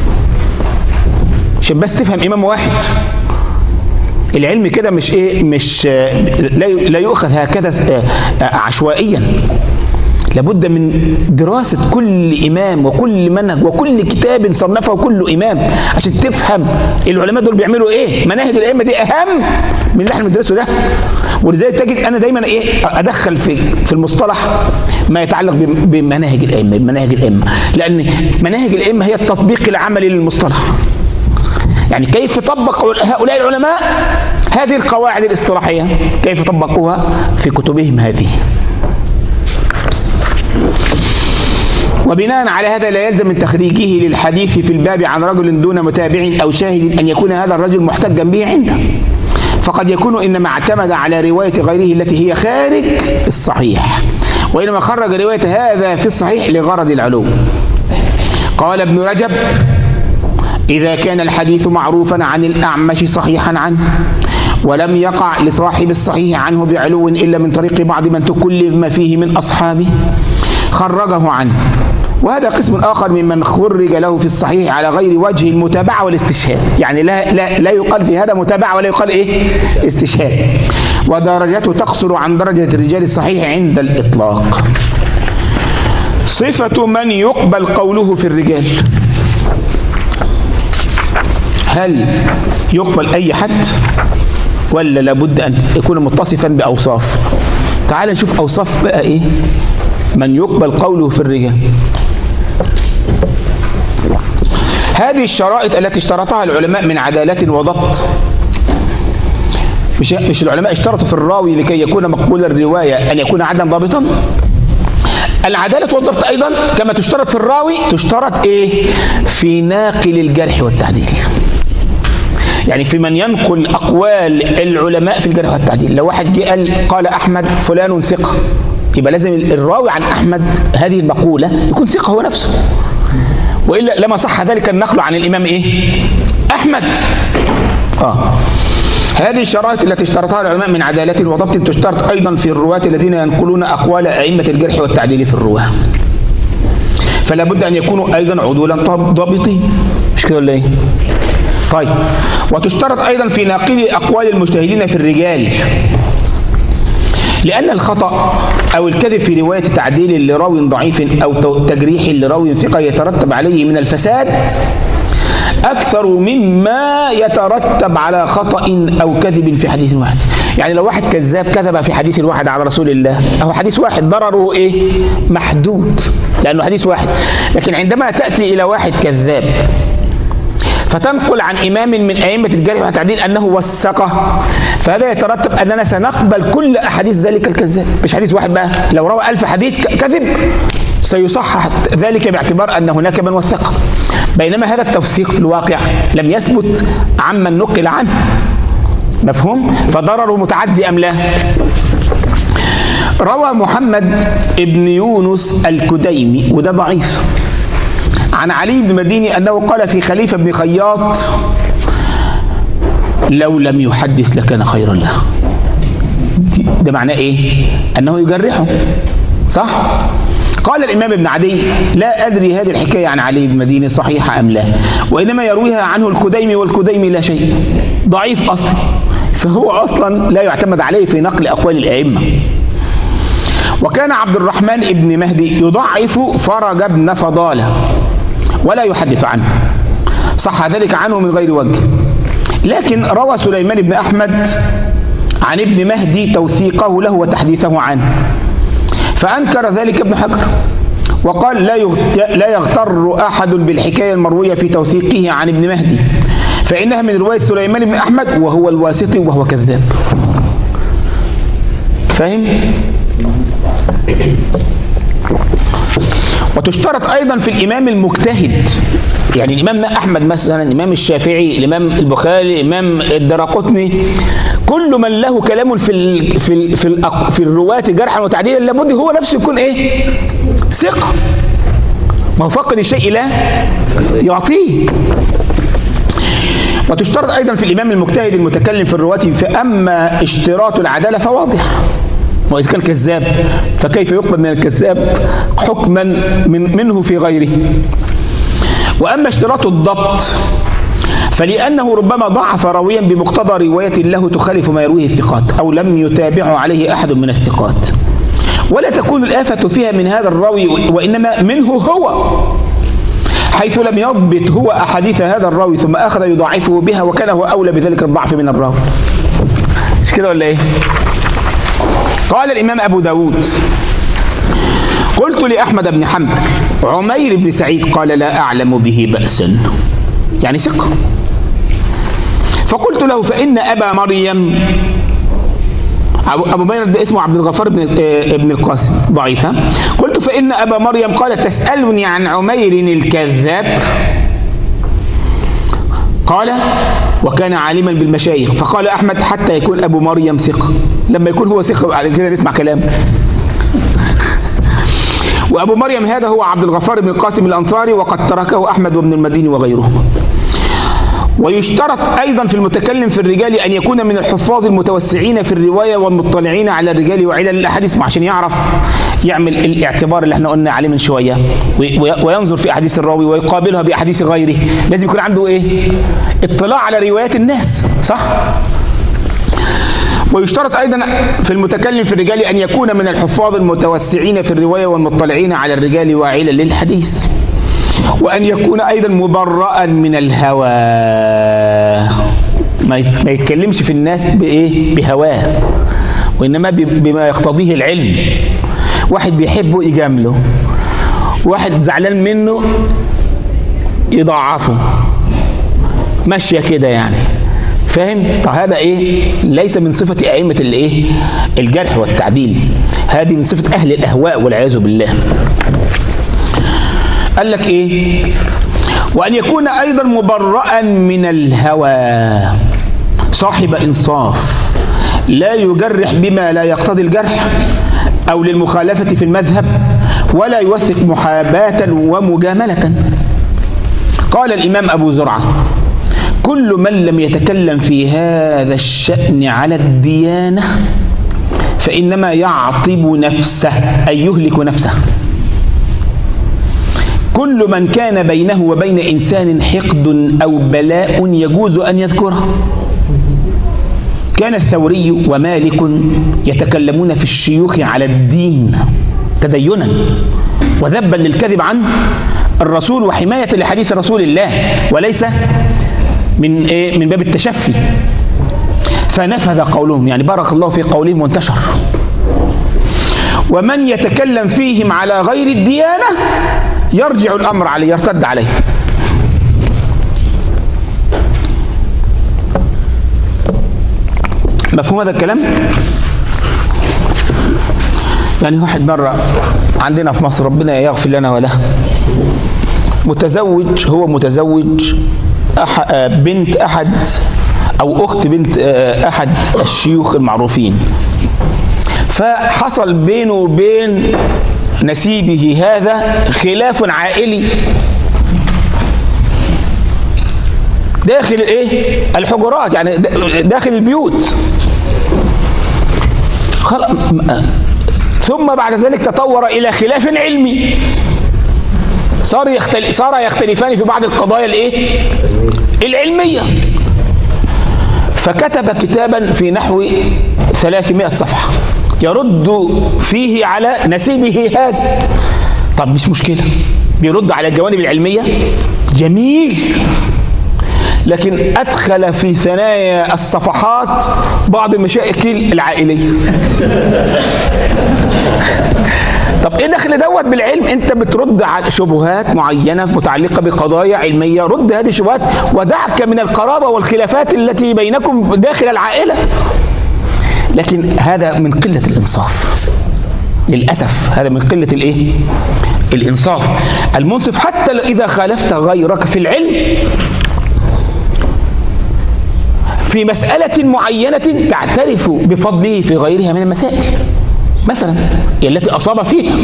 عشان بس تفهم إمام واحد. العلم كده مش إيه مش لا يؤخذ هكذا عشوائيا، لابد من دراسة كل إمام وكل منهج وكل كتاب صنفه كل إمام عشان تفهم العلماء دول بيعملوا إيه. مناهج الأئمة دي أهم من اللي احنا بندرسه ده. ولذلك تجد أنا دايما إيه أدخل في في المصطلح ما يتعلق بمناهج الأئمة بمناهج الأئمة لأن مناهج الأئمة هي التطبيق العملي للمصطلح. يعني كيف طبق هؤلاء العلماء هذه القواعد الاصطلاحية، كيف طبقوها في كتبهم هذه. وبناء على هذا لا يلزم من تخريجه للحديث في الباب عن رجل دون متابع أو شاهد أن يكون هذا الرجل محتجا به عنده، فقد يكون إنما اعتمد على رواية غيره التي هي خارج الصحيح، وإنما خرج رواية هذا في الصحيح لغرض العلو. قال ابن رجب: إذا كان الحديث معروفا عن الأعمش صحيحا عنه ولم يقع لصاحب الصحيح عنه بعلو إلا من طريق بعض من تكلم فيه من أصحابه خرجه عنه، وهذا قسم آخر ممن خرج له في الصحيح على غير وجه المتابعة والاستشهاد. يعني لا, لا, لا يقال في هذا متابعة ولا يقال إيه استشهاد، ودرجته تقصر عن درجة الرجال الصحيح عند الإطلاق. صفة من يقبل قوله في الرجال، هل يقبل أي حد ولا لابد أن يكون متصفا بأوصاف؟ تعال نشوف أوصاف بقى إيه من يقبل قوله في الرجال. هذه الشرائط التي اشترطها العلماء من عدالة وضبط. مش مش العلماء اشترطوا في الراوي لكي يكون مقبول الرواية أن يكون عدلا ضابطا؟ العدالة والضبط أيضا كما تشترط في الراوي تشترط إيه في ناقل الجرح والتعديل، يعني في من ينقل أقوال العلماء في الجرح والتعديل. لو واحد جه قال قال أحمد فلان ثقة، يبقى لازم الراوي عن أحمد هذه المقولة يكون ثقة هو نفسه، وإلا لما صح ذلك النقل عن الإمام إيه أحمد. آه. هذه الشرائط التي اشترطها العلماء من عدالة وضبط تشترط أيضا في الرواة الذين ينقلون أقوال أئمة الجرح والتعديل في الرواة، فلا بد أن يكونوا أيضا عدولا ضابطين، مش كده ولا إيه؟ طيب. وتشترط أيضا في ناقل أقوال المجتهدين في الرجال، لأن الخطأ أو الكذب في رواية تعديل لراوي ضعيف أو تجريح لراوي ثقة يترتب عليه من الفساد أكثر مما يترتب على خطأ أو كذب في حديث واحد. يعني لو واحد كذاب كذب في حديث واحد على رسول الله، أو حديث واحد ضرره إيه محدود لأنه حديث واحد، لكن عندما تأتي إلى واحد كذاب فتنقل عن إمام من أئمة الجرح والتعديل أنه وثقه، فهذا يترتب أننا سنقبل كل أحاديث ذلك الكذاب، مش حديث واحد بقى. لو روى ألف حديث كذب سيصحح ذلك باعتبار أن هناك من وثقه، بينما هذا التوثيق في الواقع لم يثبت عمن نقل عنه. مفهوم؟ فضرره متعدي أم لا؟ روى محمد ابن يونس الكديمي وده ضعيف عن علي بن مديني أنه قال في خليفة بن خياط: لو لم يحدث لكان خيرا له. ده معناه إيه؟ أنه يجرحه، صح؟ قال الإمام ابن عدي: لا أدري هذه الحكاية عن علي بن مديني صحيحة أم لا، وإنما يرويها عنه الكديمي، والكديمي لا شيء، ضعيف أصلا. فهو أصلا لا يعتمد عليه في نقل أقوال الأئمة. وكان عبد الرحمن ابن مهدي يضعف فرج بن فضالة ولا يحدث عنه، صح ذلك عنه من غير وجه. لكن روى سليمان بن أحمد عن ابن مهدي توثيقه له وتحديثه عنه، فأنكر ذلك ابن حجر وقال لا يغتر أحد بالحكاية المروية في توثيقه عن ابن مهدي، فإنها من رواية سليمان بن أحمد وهو الواسطي وهو كذاب. فاهم؟ وتشترط أيضا في الإمام المجتهد، يعني الإمام أحمد مثلا، الإمام الشافعي، الإمام البخاري، الإمام الدراقطني، كل من له كلام في ال في ال في, ال في الرواة جرحا وتعديلا لابد هو نفسه يكون إيه؟ ثقة. ما هو فقد الشيء لا يعطيه. وتشترط أيضا في الإمام المجتهد المتكلم في الرواة، فأما اشتراط العدالة فواضح، وإذا كان كذاب فكيف يقبل من الكذاب حكما من منه في غيره. وأما اشتراط الضبط فلأنه ربما ضعف راويا بمقتضى رواية له تخالف ما يرويه الثقات أو لم يتابعه عليه أحد من الثقات، ولا تكون الآفة فيها من هذا الراوي وإنما منه هو، حيث لم يضبط هو أحاديث هذا الراوي ثم أخذ يضعفه بها، وكان هو أولى بذلك الضعف من الراوي. مش كده ولا إيه؟ قال الإمام أبو داود: قلت لأحمد بن حنبل عمير بن سعيد قال لا أعلم به بأسا، يعني ثقة. فقلت له فإن أبا مريم، أبو مريم ده اسمه عبد الغفار بن ابن القاسم ضعيف، ها؟ قلت فإن أبا مريم قال تسألني عن عمير الكذاب؟ قال وكان عالما بالمشايخ. فقال أحمد حتى يكون أبو مريم ثقة، لما يكون هو ثقة على كده نسمع كلام. وأبو مريم هذا هو عبد الغفار بن القاسم الأنصاري، وقد تركه أحمد وابن المديني وغيرهم. ويشترط أيضا في المتكلم في الرجال أن يكون من الحفاظ المتوسعين في الرواية والمطلعين على الرجال وعلل الأحاديث، عشان يعرف يعمل الاعتبار اللي احنا قلنا عليه من شوية، وينظر في أحاديث الراوي ويقابلها بأحاديث غيره. لازم يكون عنده إيه؟ اطلاع على روايات الناس، صح؟ ويشترط أيضا في المتكلم في الرجال أن يكون من الحفاظ المتوسعين في الرواية والمطلعين على الرجال وعلل الحديث، وأن يكون أيضا مبرأ من الهوى، ما يتكلمش في الناس بإيه؟ بهواه، وإنما بما يقتضيه العلم. واحد بيحبه يجامله، واحد زعلان منه يضعفه، ماشية كده يعني. فاهم؟ طب هذا ايه؟ ليس من صفة أئمة الايه؟ الجرح والتعديل، هذه من صفة أهل الأهواء والعياذ بالله. قال لك ايه؟ وأن يكون أيضا مبرأ من الهوى، صاحب إنصاف، لا يجرح بما لا يقتضي الجرح أو للمخالفة في المذهب، ولا يوثق محاباة ومجاملة. قال الإمام أبو زرعة: كل من لم يتكلم في هذا الشأن على الديانة فإنما يعطب نفسه، أي يهلك نفسه. كل من كان بينه وبين إنسان حقد أو بلاء يجوز أن يذكره. كان الثوري ومالك يتكلمون في الشيوخ على الدين تدينا وذبا للكذب عن الرسول وحماية لحديث رسول الله، وليس من إيه؟ من باب التشفي. فنفذ قولهم، يعني بارك الله في قولهم وانتشر. ومن يتكلم فيهم على غير الديانة يرجع الأمر عليه، يرتد عليه. مفهوم هذا الكلام؟ يعني واحد مرة عندنا في مصر، ربنا يغفر لنا وله، متزوج، هو متزوج أح بنت أحد أو أخت بنت أحد الشيوخ المعروفين، فحصل بينه وبين نسيبه هذا خلاف عائلي داخل الايه؟ الحجرات، يعني داخل البيوت. ثم بعد ذلك تطور إلى خلاف علمي، صار يختلف صار يختلفان في بعض القضايا الايه؟ العلمية. فكتب كتابا في نحو ثلاثمائة صفحة يرد فيه على نسيبه هذا. طب مش مشكلة، بيرد على الجوانب العلمية، جميل، لكن أدخل في ثنايا الصفحات بعض المشاكل العائلية. طب ايه دخل دوت بالعلم؟ انت بترد على شبهات معينة متعلقة بقضايا علمية، رد هذه الشبهات ودعك من القرابة والخلافات التي بينكم داخل العائلة. لكن هذا من قلة الإنصاف للأسف، هذا من قلة الايه؟ الإنصاف. المنصف حتى إذا خالفت غيرك في العلم في مسألة معينة تعترف بفضله في غيرها من المسائل مثلا التي أصاب فيها،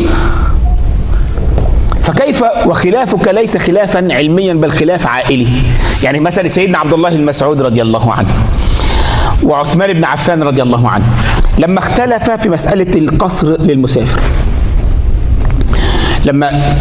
فكيف وخلافك ليس خلافا علميا بل خلاف عائلي؟ يعني مثلا سيدنا عبد الله المسعود رضي الله عنه وعثمان بن عفان رضي الله عنه لما اختلفا في مسألة القصر للمسافر، لما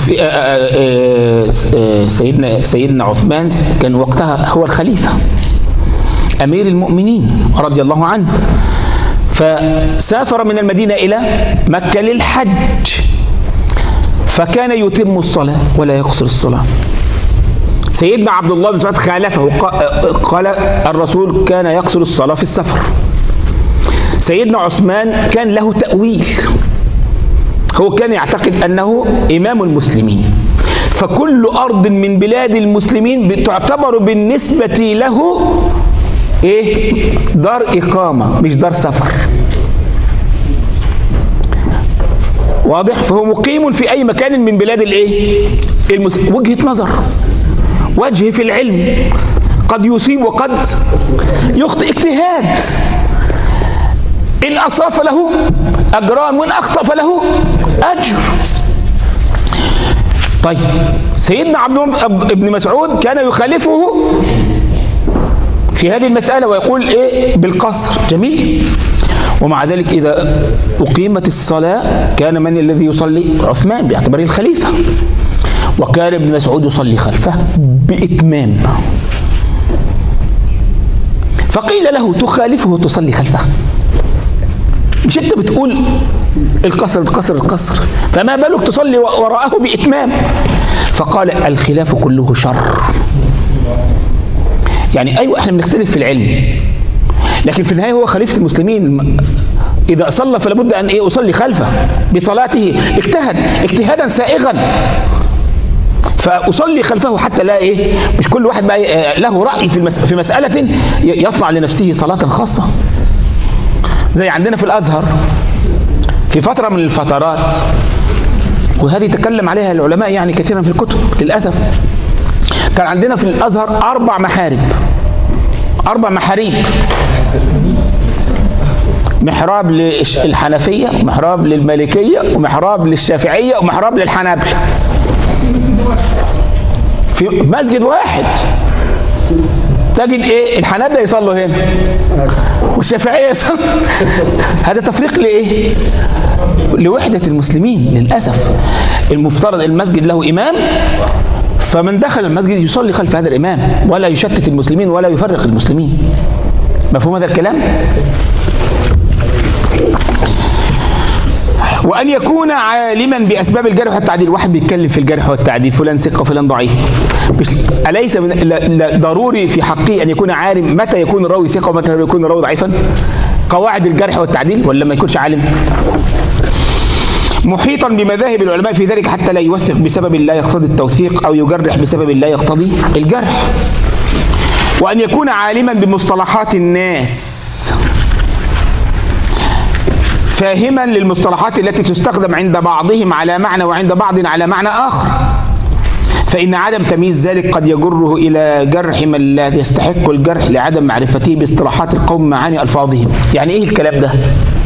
سيدنا سيدنا عثمان كان وقتها هو الخليفة أمير المؤمنين رضي الله عنه، فسافر من المدينة إلى مكة للحج، فكان يتم الصلاة ولا يقصر الصلاة. سيدنا عبد الله بن مسعود خالفه، قال الرسول كان يقصر الصلاة في السفر. سيدنا عثمان كان له تأويل، هو كان يعتقد أنه إمام المسلمين، فكل أرض من بلاد المسلمين تعتبر بالنسبة له إيه؟ دار إقامة مش دار سفر. واضح؟ فهو مقيم في أي مكان من بلاد الإيه؟ المسلمين. وجهة نظر، وجه في العلم، قد يصيب وقد يخطئ، اجتهاد، إن أصاب فله أجران وإن أخطأ فله أجر. طيب سيدنا عبد بن مسعود كان يخالفه في هذه المسألة ويقول إيه؟ بالقصر، جميل. ومع ذلك إذا أقيمت الصلاة كان من الذي يصلي؟ عثمان باعتباره الخليفة، وكان ابن مسعود يصلي خلفه بإتمام. فقيل له تخالفه تصلي خلفه؟ مش انت بتقول القصر القصر القصر، فما بالك تصلي وراءه بإتمام؟ فقال الخلاف كله شر. يعني أيوة احنا بنختلف في العلم، لكن في النهاية هو خليفة المسلمين، إذا صلى فلابد أن إيه؟ أصلي خلفه بصلاته، اجتهد اجتهادا سائغا فأصلي خلفه حتى لا إيه؟ مش كل واحد بقى إيه؟ له رأي في المس... في مسألة يصنع لنفسه صلاة خاصة. زي عندنا في الأزهر في فترة من الفترات، وهذه تكلم عليها العلماء يعني كثيرا في الكتب للأسف، كان عندنا في الأزهر أربع محارب، أربع محاريب، محراب للحنفية ومحراب للمالكية ومحراب للشافعية ومحراب للحنابلة في مسجد واحد. تجد ايه؟ الحنابلة يصلوا هنا والشافعية يصلوا. هذا تفريق لايه؟ لوحدة المسلمين للأسف. المفترض المسجد له إمام، فمن دخل المسجد يصلي خلف هذا الإمام ولا يشتت المسلمين ولا يفرق المسلمين. مفهوم هذا الكلام؟ وأن يكون عالما بأسباب الجرح والتعديل. واحد بيتكلم في الجرح والتعديل، فلان ثقة وفلان ضعيف، مش أليس من ضروري في حقه أن يكون عالم متى يكون الراوي ثقة ومتى يكون الراوي ضعيفا؟ قواعد الجرح والتعديل، ولا ما يكونش عالم؟ محيطا بمذاهب العلماء في ذلك حتى لا يوثق بسبب لا يقتضي التوثيق أو يجرح بسبب لا يقتضي الجرح. وأن يكون عالما بمصطلحات الناس، فاهما للمصطلحات التي تستخدم عند بعضهم على معنى وعند بعض على معنى آخر، فإن عدم تمييز ذلك قد يجره إلى جرح من لا يستحق الجرح لعدم معرفته باصطلاحات القوم معاني ألفاظهم. يعني إيه الكلام ده؟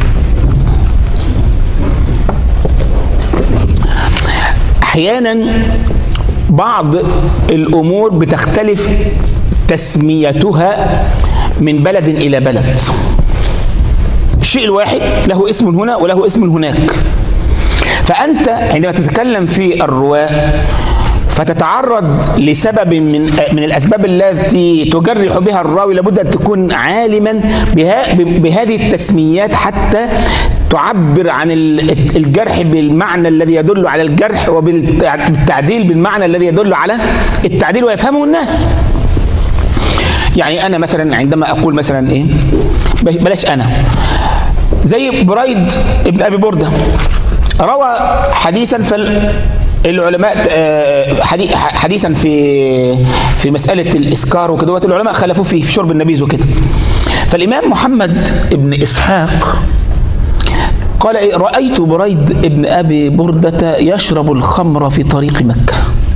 أحيانا بعض الأمور بتختلف تسميتها من بلد إلى بلد. الشيء الواحد له اسم هنا وله اسم هناك، فأنت عندما تتكلم في الرواة فتتعرض لسبب من من الاسباب التي تجرح بها الراوي، لابد ان تكون عالما بها بهذه التسميات حتى تعبر عن الجرح بالمعنى الذي يدل على الجرح، وبالتعديل بالمعنى الذي يدل على التعديل ويفهمه الناس. يعني انا مثلا عندما اقول مثلا ايه، بلاش انا، زي بريد ابن ابي برده روى حديثا فالعلماء حديثا في في مساله الاسكار وكده، العلماء خالفوا فيه في شرب النبيذ وكده. فالامام محمد ابن اسحاق قال إيه؟ رأيت بريد ابن أبي بردة يشرب الخمر في طريق مكة،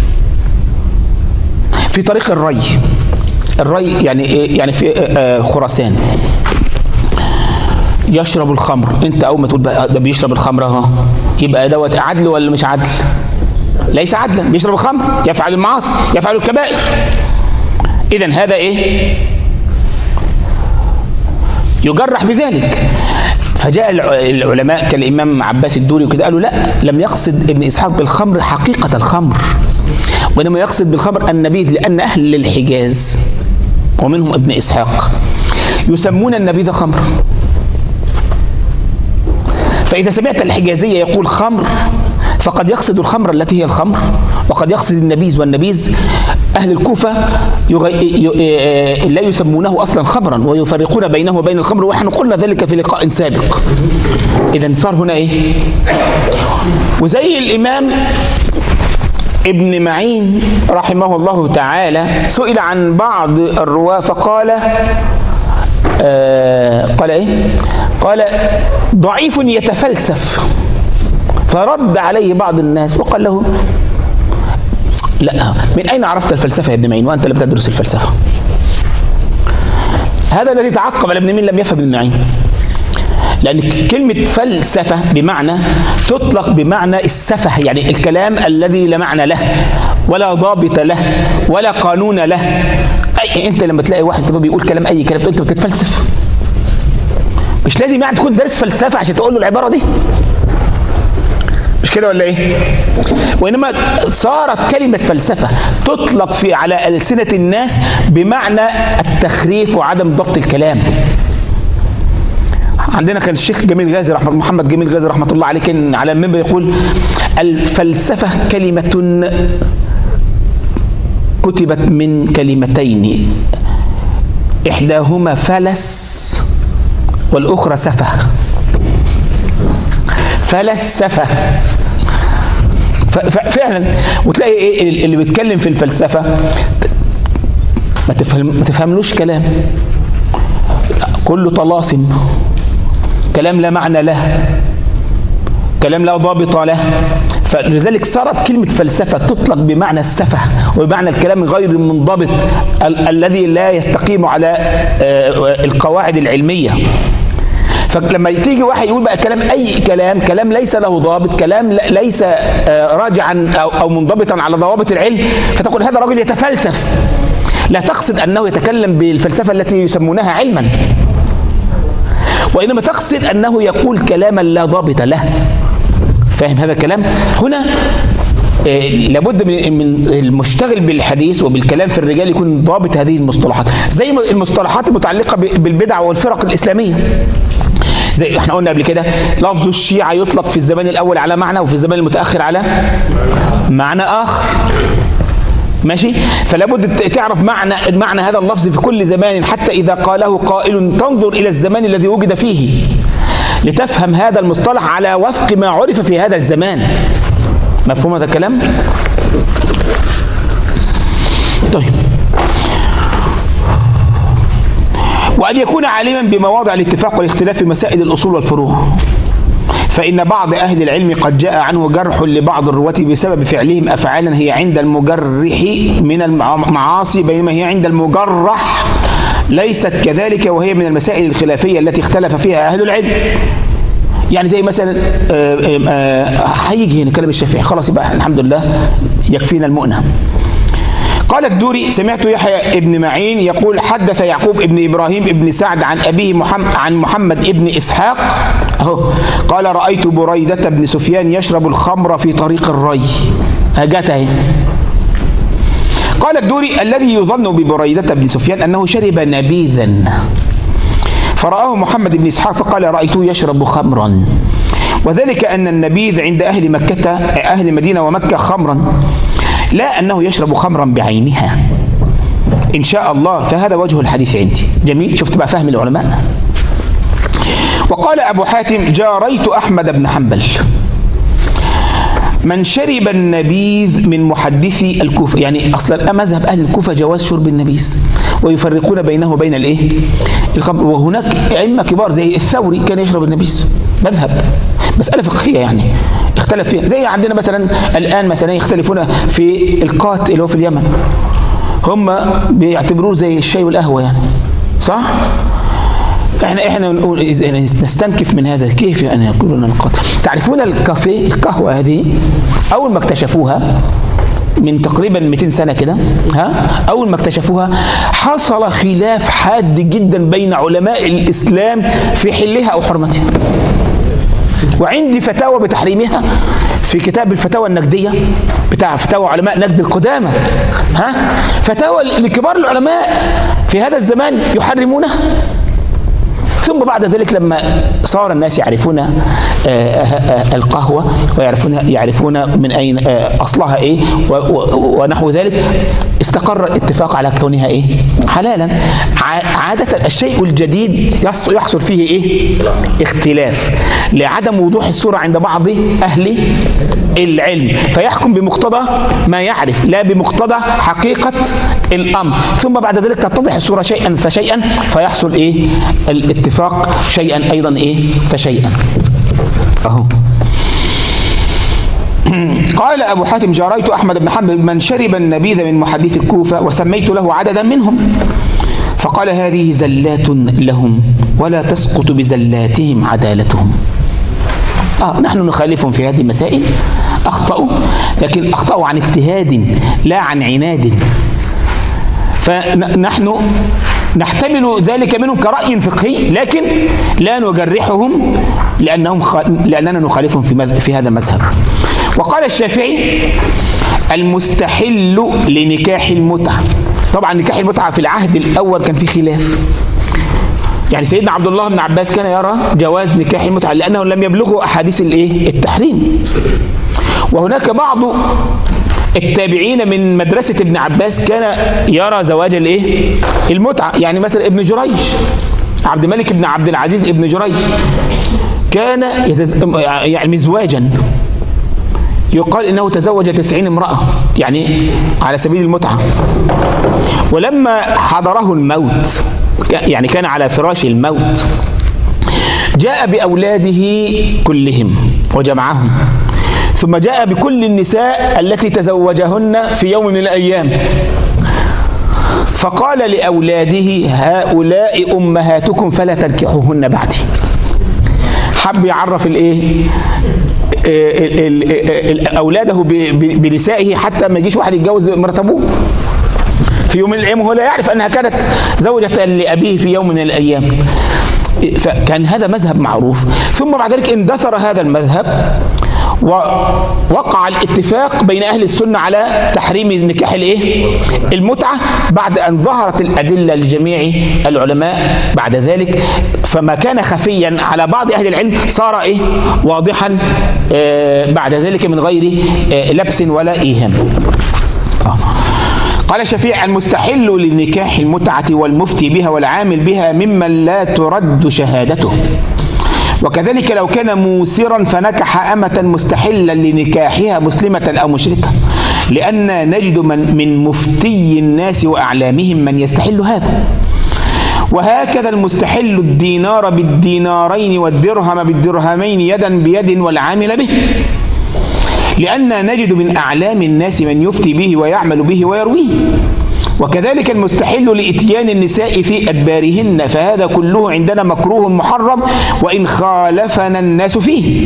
في طريق الري. الري يعني إيه؟ يعني في آه خراسان. يشرب الخمر، انت اول ما تقول ده بيشرب الخمر اهو، يبقى دوت عدل ولا مش عدل؟ ليس عدلا، بيشرب الخمر، يفعل المعاصي، يفعل الكبائر. اذا هذا ايه؟ يجرح بذلك. فجاء العلماء كالإمام عباس الدوري وكده قالوا لا، لم يقصد ابن إسحاق بالخمر حقيقة الخمر، وإنما يقصد بالخمر النبيذ، لأن أهل الحجاز ومنهم ابن إسحاق يسمون النبيذ خمر. فإذا سمعت الحجازية يقول خمر فقد يقصد الخمر التي هي الخمر، وقد يقصد النبيذ، والنبيذ أهل الكوفة يغي... لا يسمونه أصلا خمرا ويفرقون بينه وبين الخمر، ونحن قلنا ذلك في لقاء سابق. إذن صار هنا إيه؟ وزي الإمام ابن معين رحمه الله تعالى سئل عن بعض الرواة فقال آه قال إيه؟ قال ضعيف يتفلسف. فرد عليه بعض الناس وقال له لا، من أين عرفت الفلسفة يا ابن معين وأنت لم تدرس الفلسفة؟ هذا الذي تعقب على ابن معين لم يفهم ابن معين، لأن كلمة فلسفة بمعنى تطلق بمعنى السفه، يعني الكلام الذي لا معنى له ولا ضابط له ولا قانون له. أي أنت لما تلاقي واحد كده بيقول كلام أي كلام أنت بتتفلسف، مش لازم يعني تكون دارس فلسفة عشان تقول له العبارة دي، مش كده ولا ايه؟ وانما صارت كلمة فلسفة تطلق في على ألسنة الناس بمعنى التخريف وعدم ضبط الكلام. عندنا كان الشيخ جميل غازي رحمه محمد جميل غازي رحمه الله عليه كان على المنبر يقول الفلسفة كلمة كتبت من كلمتين إحداهما فلس والأخرى سفه. فلسفة فعلا. وتلاقي ايه اللي بيتكلم في الفلسفة ما تفهم ما تفهملوش كلام، كله طلاسم، كلام لا معنى له، كلام لا ضابط له. فلذلك صارت كلمة فلسفة تطلق بمعنى السفه وبمعنى الكلام غير المنضبط ال الذي لا يستقيم على القواعد العلمية. فلما تيجي واحد يقول بقى كلام اي كلام، كلام ليس له ضابط، كلام ليس راجعا او منضبطا على ضوابط العلم، فتقول هذا رجل يتفلسف. لا تقصد انه يتكلم بالفلسفه التي يسمونها علما، وانما تقصد انه يقول كلاما لا ضابط له. فاهم هذا الكلام؟ هنا لابد من المشتغل بالحديث وبالكلام في الرجال يكون ضابط هذه المصطلحات، زي المصطلحات المتعلقه بالبدع والفرق الاسلاميه. زي احنا قلنا قبل كده لفظ الشيعة يطلق في الزمان الأول على معنى وفي الزمان المتأخر على معنى آخر. ماشي؟ فلا بد تعرف معنى معنى هذا اللفظ في كل زمان، حتى إذا قاله قائل تنظر إلى الزمان الذي وجد فيه لتفهم هذا المصطلح على وفق ما عرف في هذا الزمان. مفهوم هذا الكلام؟ طيب، وأن يكون عالما بمواضع الاتفاق والاختلاف في مسائل الأصول والفروع، فإن بعض أهل العلم قد جاء عنه جرح لبعض الرواة بسبب فعلهم أفعالا هي عند المجرح من المعاصي، بينما هي عند المجرح ليست كذلك، وهي من المسائل الخلافية التي اختلف فيها أهل العلم. يعني زي مثلا هيجي هنا كلام الشافعي، خلاص يبقى الحمد لله يكفينا المؤنة. قال الدوري سمعت يحيى ابن معين يقول حدث يعقوب ابن إبراهيم ابن سعد عن أبيه محمد عن محمد ابن إسحاق أهو قال رأيت بريدة بن سفيان يشرب الخمر في طريق الري. أجت اهي قال الدوري: الذي يظن ببريدة بن سفيان أنه شرب نبيذا فرآه محمد بن إسحاق فقال: رأيته يشرب خمرا، وذلك أن النبيذ عند أهل مكة أهل المدينة ومكة خمرا، لا أنه يشرب خمرا بعينها إن شاء الله. فهذا وجه الحديث عندي. جميل. شفت بقى فهم العلماء. وقال أبو حاتم: جاريت أحمد بن حنبل من شرب النبيذ من محدثي الكوفة. يعني أصلا مذهب أهل الكوفة جواز شرب النبيذ، ويفرقون بينه وبين الإيه؟ الخمر. وهناك أئمة كبار زي الثوري كان يشرب النبيذ، مذهب مسألة فقهية يعني اختلف فيها. زي عندنا مثلا الآن مثلا يختلفون في القات اللي هو في اليمن، هم بيعتبروه زي الشاي والقهوة يعني، صح؟ احنا احنا نقول نستنكف من هذا. كيف يعني يقولون القات؟ تعرفون الكافيه القهوة هذه أول ما اكتشفوها من تقريبا مئتين سنة كده، ها أول ما اكتشفوها حصل خلاف حاد جدا بين علماء الإسلام في حلها أو حرمتها. وعندي فتاوى بتحريمها في كتاب الفتاوى النجدية بتاع فتاوى علماء نجد القدامى، ها فتاوى لكبار العلماء في هذا الزمان يحرمونها. ثم بعد ذلك لما صار الناس يعرفون القهوة ويعرفون يعرفون من أين أصلها إيه ونحو ذلك، استقر الاتفاق على كونها إيه؟ حلالا. عادة الشيء الجديد يحصل فيه إيه؟ اختلاف لعدم وضوح الصورة عند بعض أهل العلم، فيحكم بمقتضى ما يعرف لا بمقتضى حقيقة الأمر. ثم بعد ذلك تتضح الصورة شيئا فشيئا فيحصل إيه؟ الاتفاق شيئا أيضا إيه؟ فشيئا. أهو. قال أبو حاتم: جاريت أحمد بن حنبل من شرب النبيذ من محدث الكوفة وسميت له عددا منهم، فقال: هذه زلات لهم ولا تسقط بزلاتهم عدالتهم. آه نحن نخالفهم في هذه المسائل، أخطأوا، لكن أخطأوا عن اجتهاد لا عن عناد، فنحن نحتمل ذلك منهم كرأي فقهي، لكن لا نجرحهم لأنهم خ... لأننا نخالفهم في, في هذا المذهب. وقال الشافعي: المستحل لنكاح المتعة. طبعا نكاح المتعة في العهد الأول كان في خلاف، يعني سيدنا عبد الله بن عباس كان يرى جواز نكاح المتعة لأنه لم يبلغوا أحاديث الإيه؟ التحريم. وهناك بعض التابعين من مدرسة ابن عباس كان يرى زواج الايه؟ المتعة. يعني مثلا ابن جريج، عبد الملك بن عبد العزيز ابن جريج كان يتز... يعني مزواجا، يقال انه تزوج تسعين امرأة يعني على سبيل المتعة. ولما حضره الموت، يعني كان على فراش الموت، جاء بأولاده كلهم وجمعهم، ثم جاء بكل النساء التي تزوجهن في يوم من الأيام، فقال لأولاده: هؤلاء أمهاتكم فلا تنكحوهن بعدي. حب يعرف الايه أولاده بنسائه حتى ما يجيش واحد يتجوز مرات أبوه في يوم من الأيام وهو لا يعرف أنها كانت زوجة لأبيه في يوم من الأيام. فكان هذا مذهب معروف. ثم بعد ذلك اندثر هذا المذهب ووقع الاتفاق بين أهل السنة على تحريم نكاح الايه؟ المتعة، بعد أن ظهرت الأدلة لجميع العلماء بعد ذلك. فما كان خفيا على بعض أهل العلم صار إيه؟ واضحا آه بعد ذلك من غير آه لبس ولا إيهام. آه. قال الشافعي: المستحل لنكاح المتعة والمفتي بها والعامل بها ممن لا ترد شهادته، وكذلك لو كان موسرا فنكح أمة مستحلا لنكاحها مسلمة أو مشركة، لأن نجد من, من مفتي الناس وأعلامهم من يستحل هذا. وهكذا المستحل الدينار بالدينارين والدرهم بالدرهمين يدا بيد والعامل به، لأن نجد من أعلام الناس من يفتي به ويعمل به ويرويه. وكذلك المستحل لإتيان النساء في أدبارهن، فهذا كله عندنا مكروه محرم وإن خالفنا الناس فيه،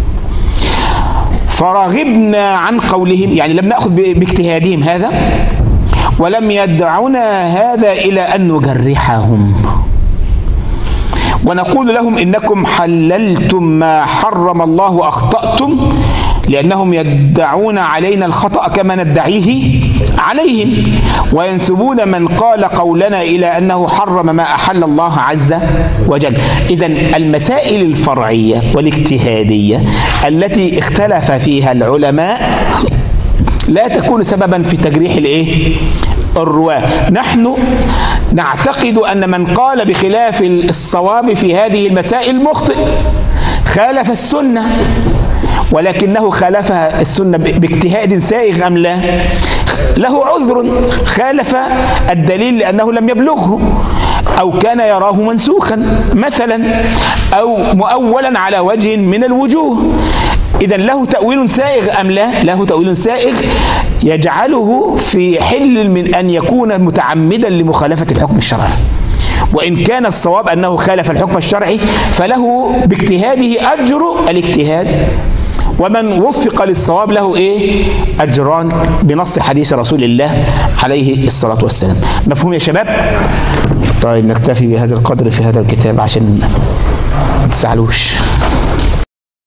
فرغبنا عن قولهم، يعني لم نأخذ باجتهادهم هذا، ولم يدعنا هذا إلى أن نجرحهم ونقول لهم: إنكم حللتم ما حرم الله وأخطأتم، لأنهم يدعون علينا الخطأ كما ندعيه عليهم، وينسبون من قال قولنا إلى أنه حرم ما أحل الله عز وجل. إذن المسائل الفرعية والاجتهادية التي اختلف فيها العلماء لا تكون سببا في تجريح الايه؟ الرواة. نحن نعتقد أن من قال بخلاف الصواب في هذه المسائل مخطئ، خالف السنة، ولكنه خالفها السنة باجتهاد سائغ أم لا؟ له عذر، خالف الدليل لأنه لم يبلغه، أو كان يراه منسوخا مثلا، أو مؤولا على وجه من الوجوه. إذن له تأويل سائغ أم لا؟ له تأويل سائغ يجعله في حل من أن يكون متعمدا لمخالفة الحكم الشرعي. وإن كان الصواب أنه خالف الحكم الشرعي فله باجتهاده أجر الاجتهاد، ومن وفق للصواب له إيه؟ أجران بنص حديث رسول الله عليه الصلاة والسلام. مفهوم يا شباب؟ طيب نكتفي بهذا القدر في هذا الكتاب عشان ما تزعلوش.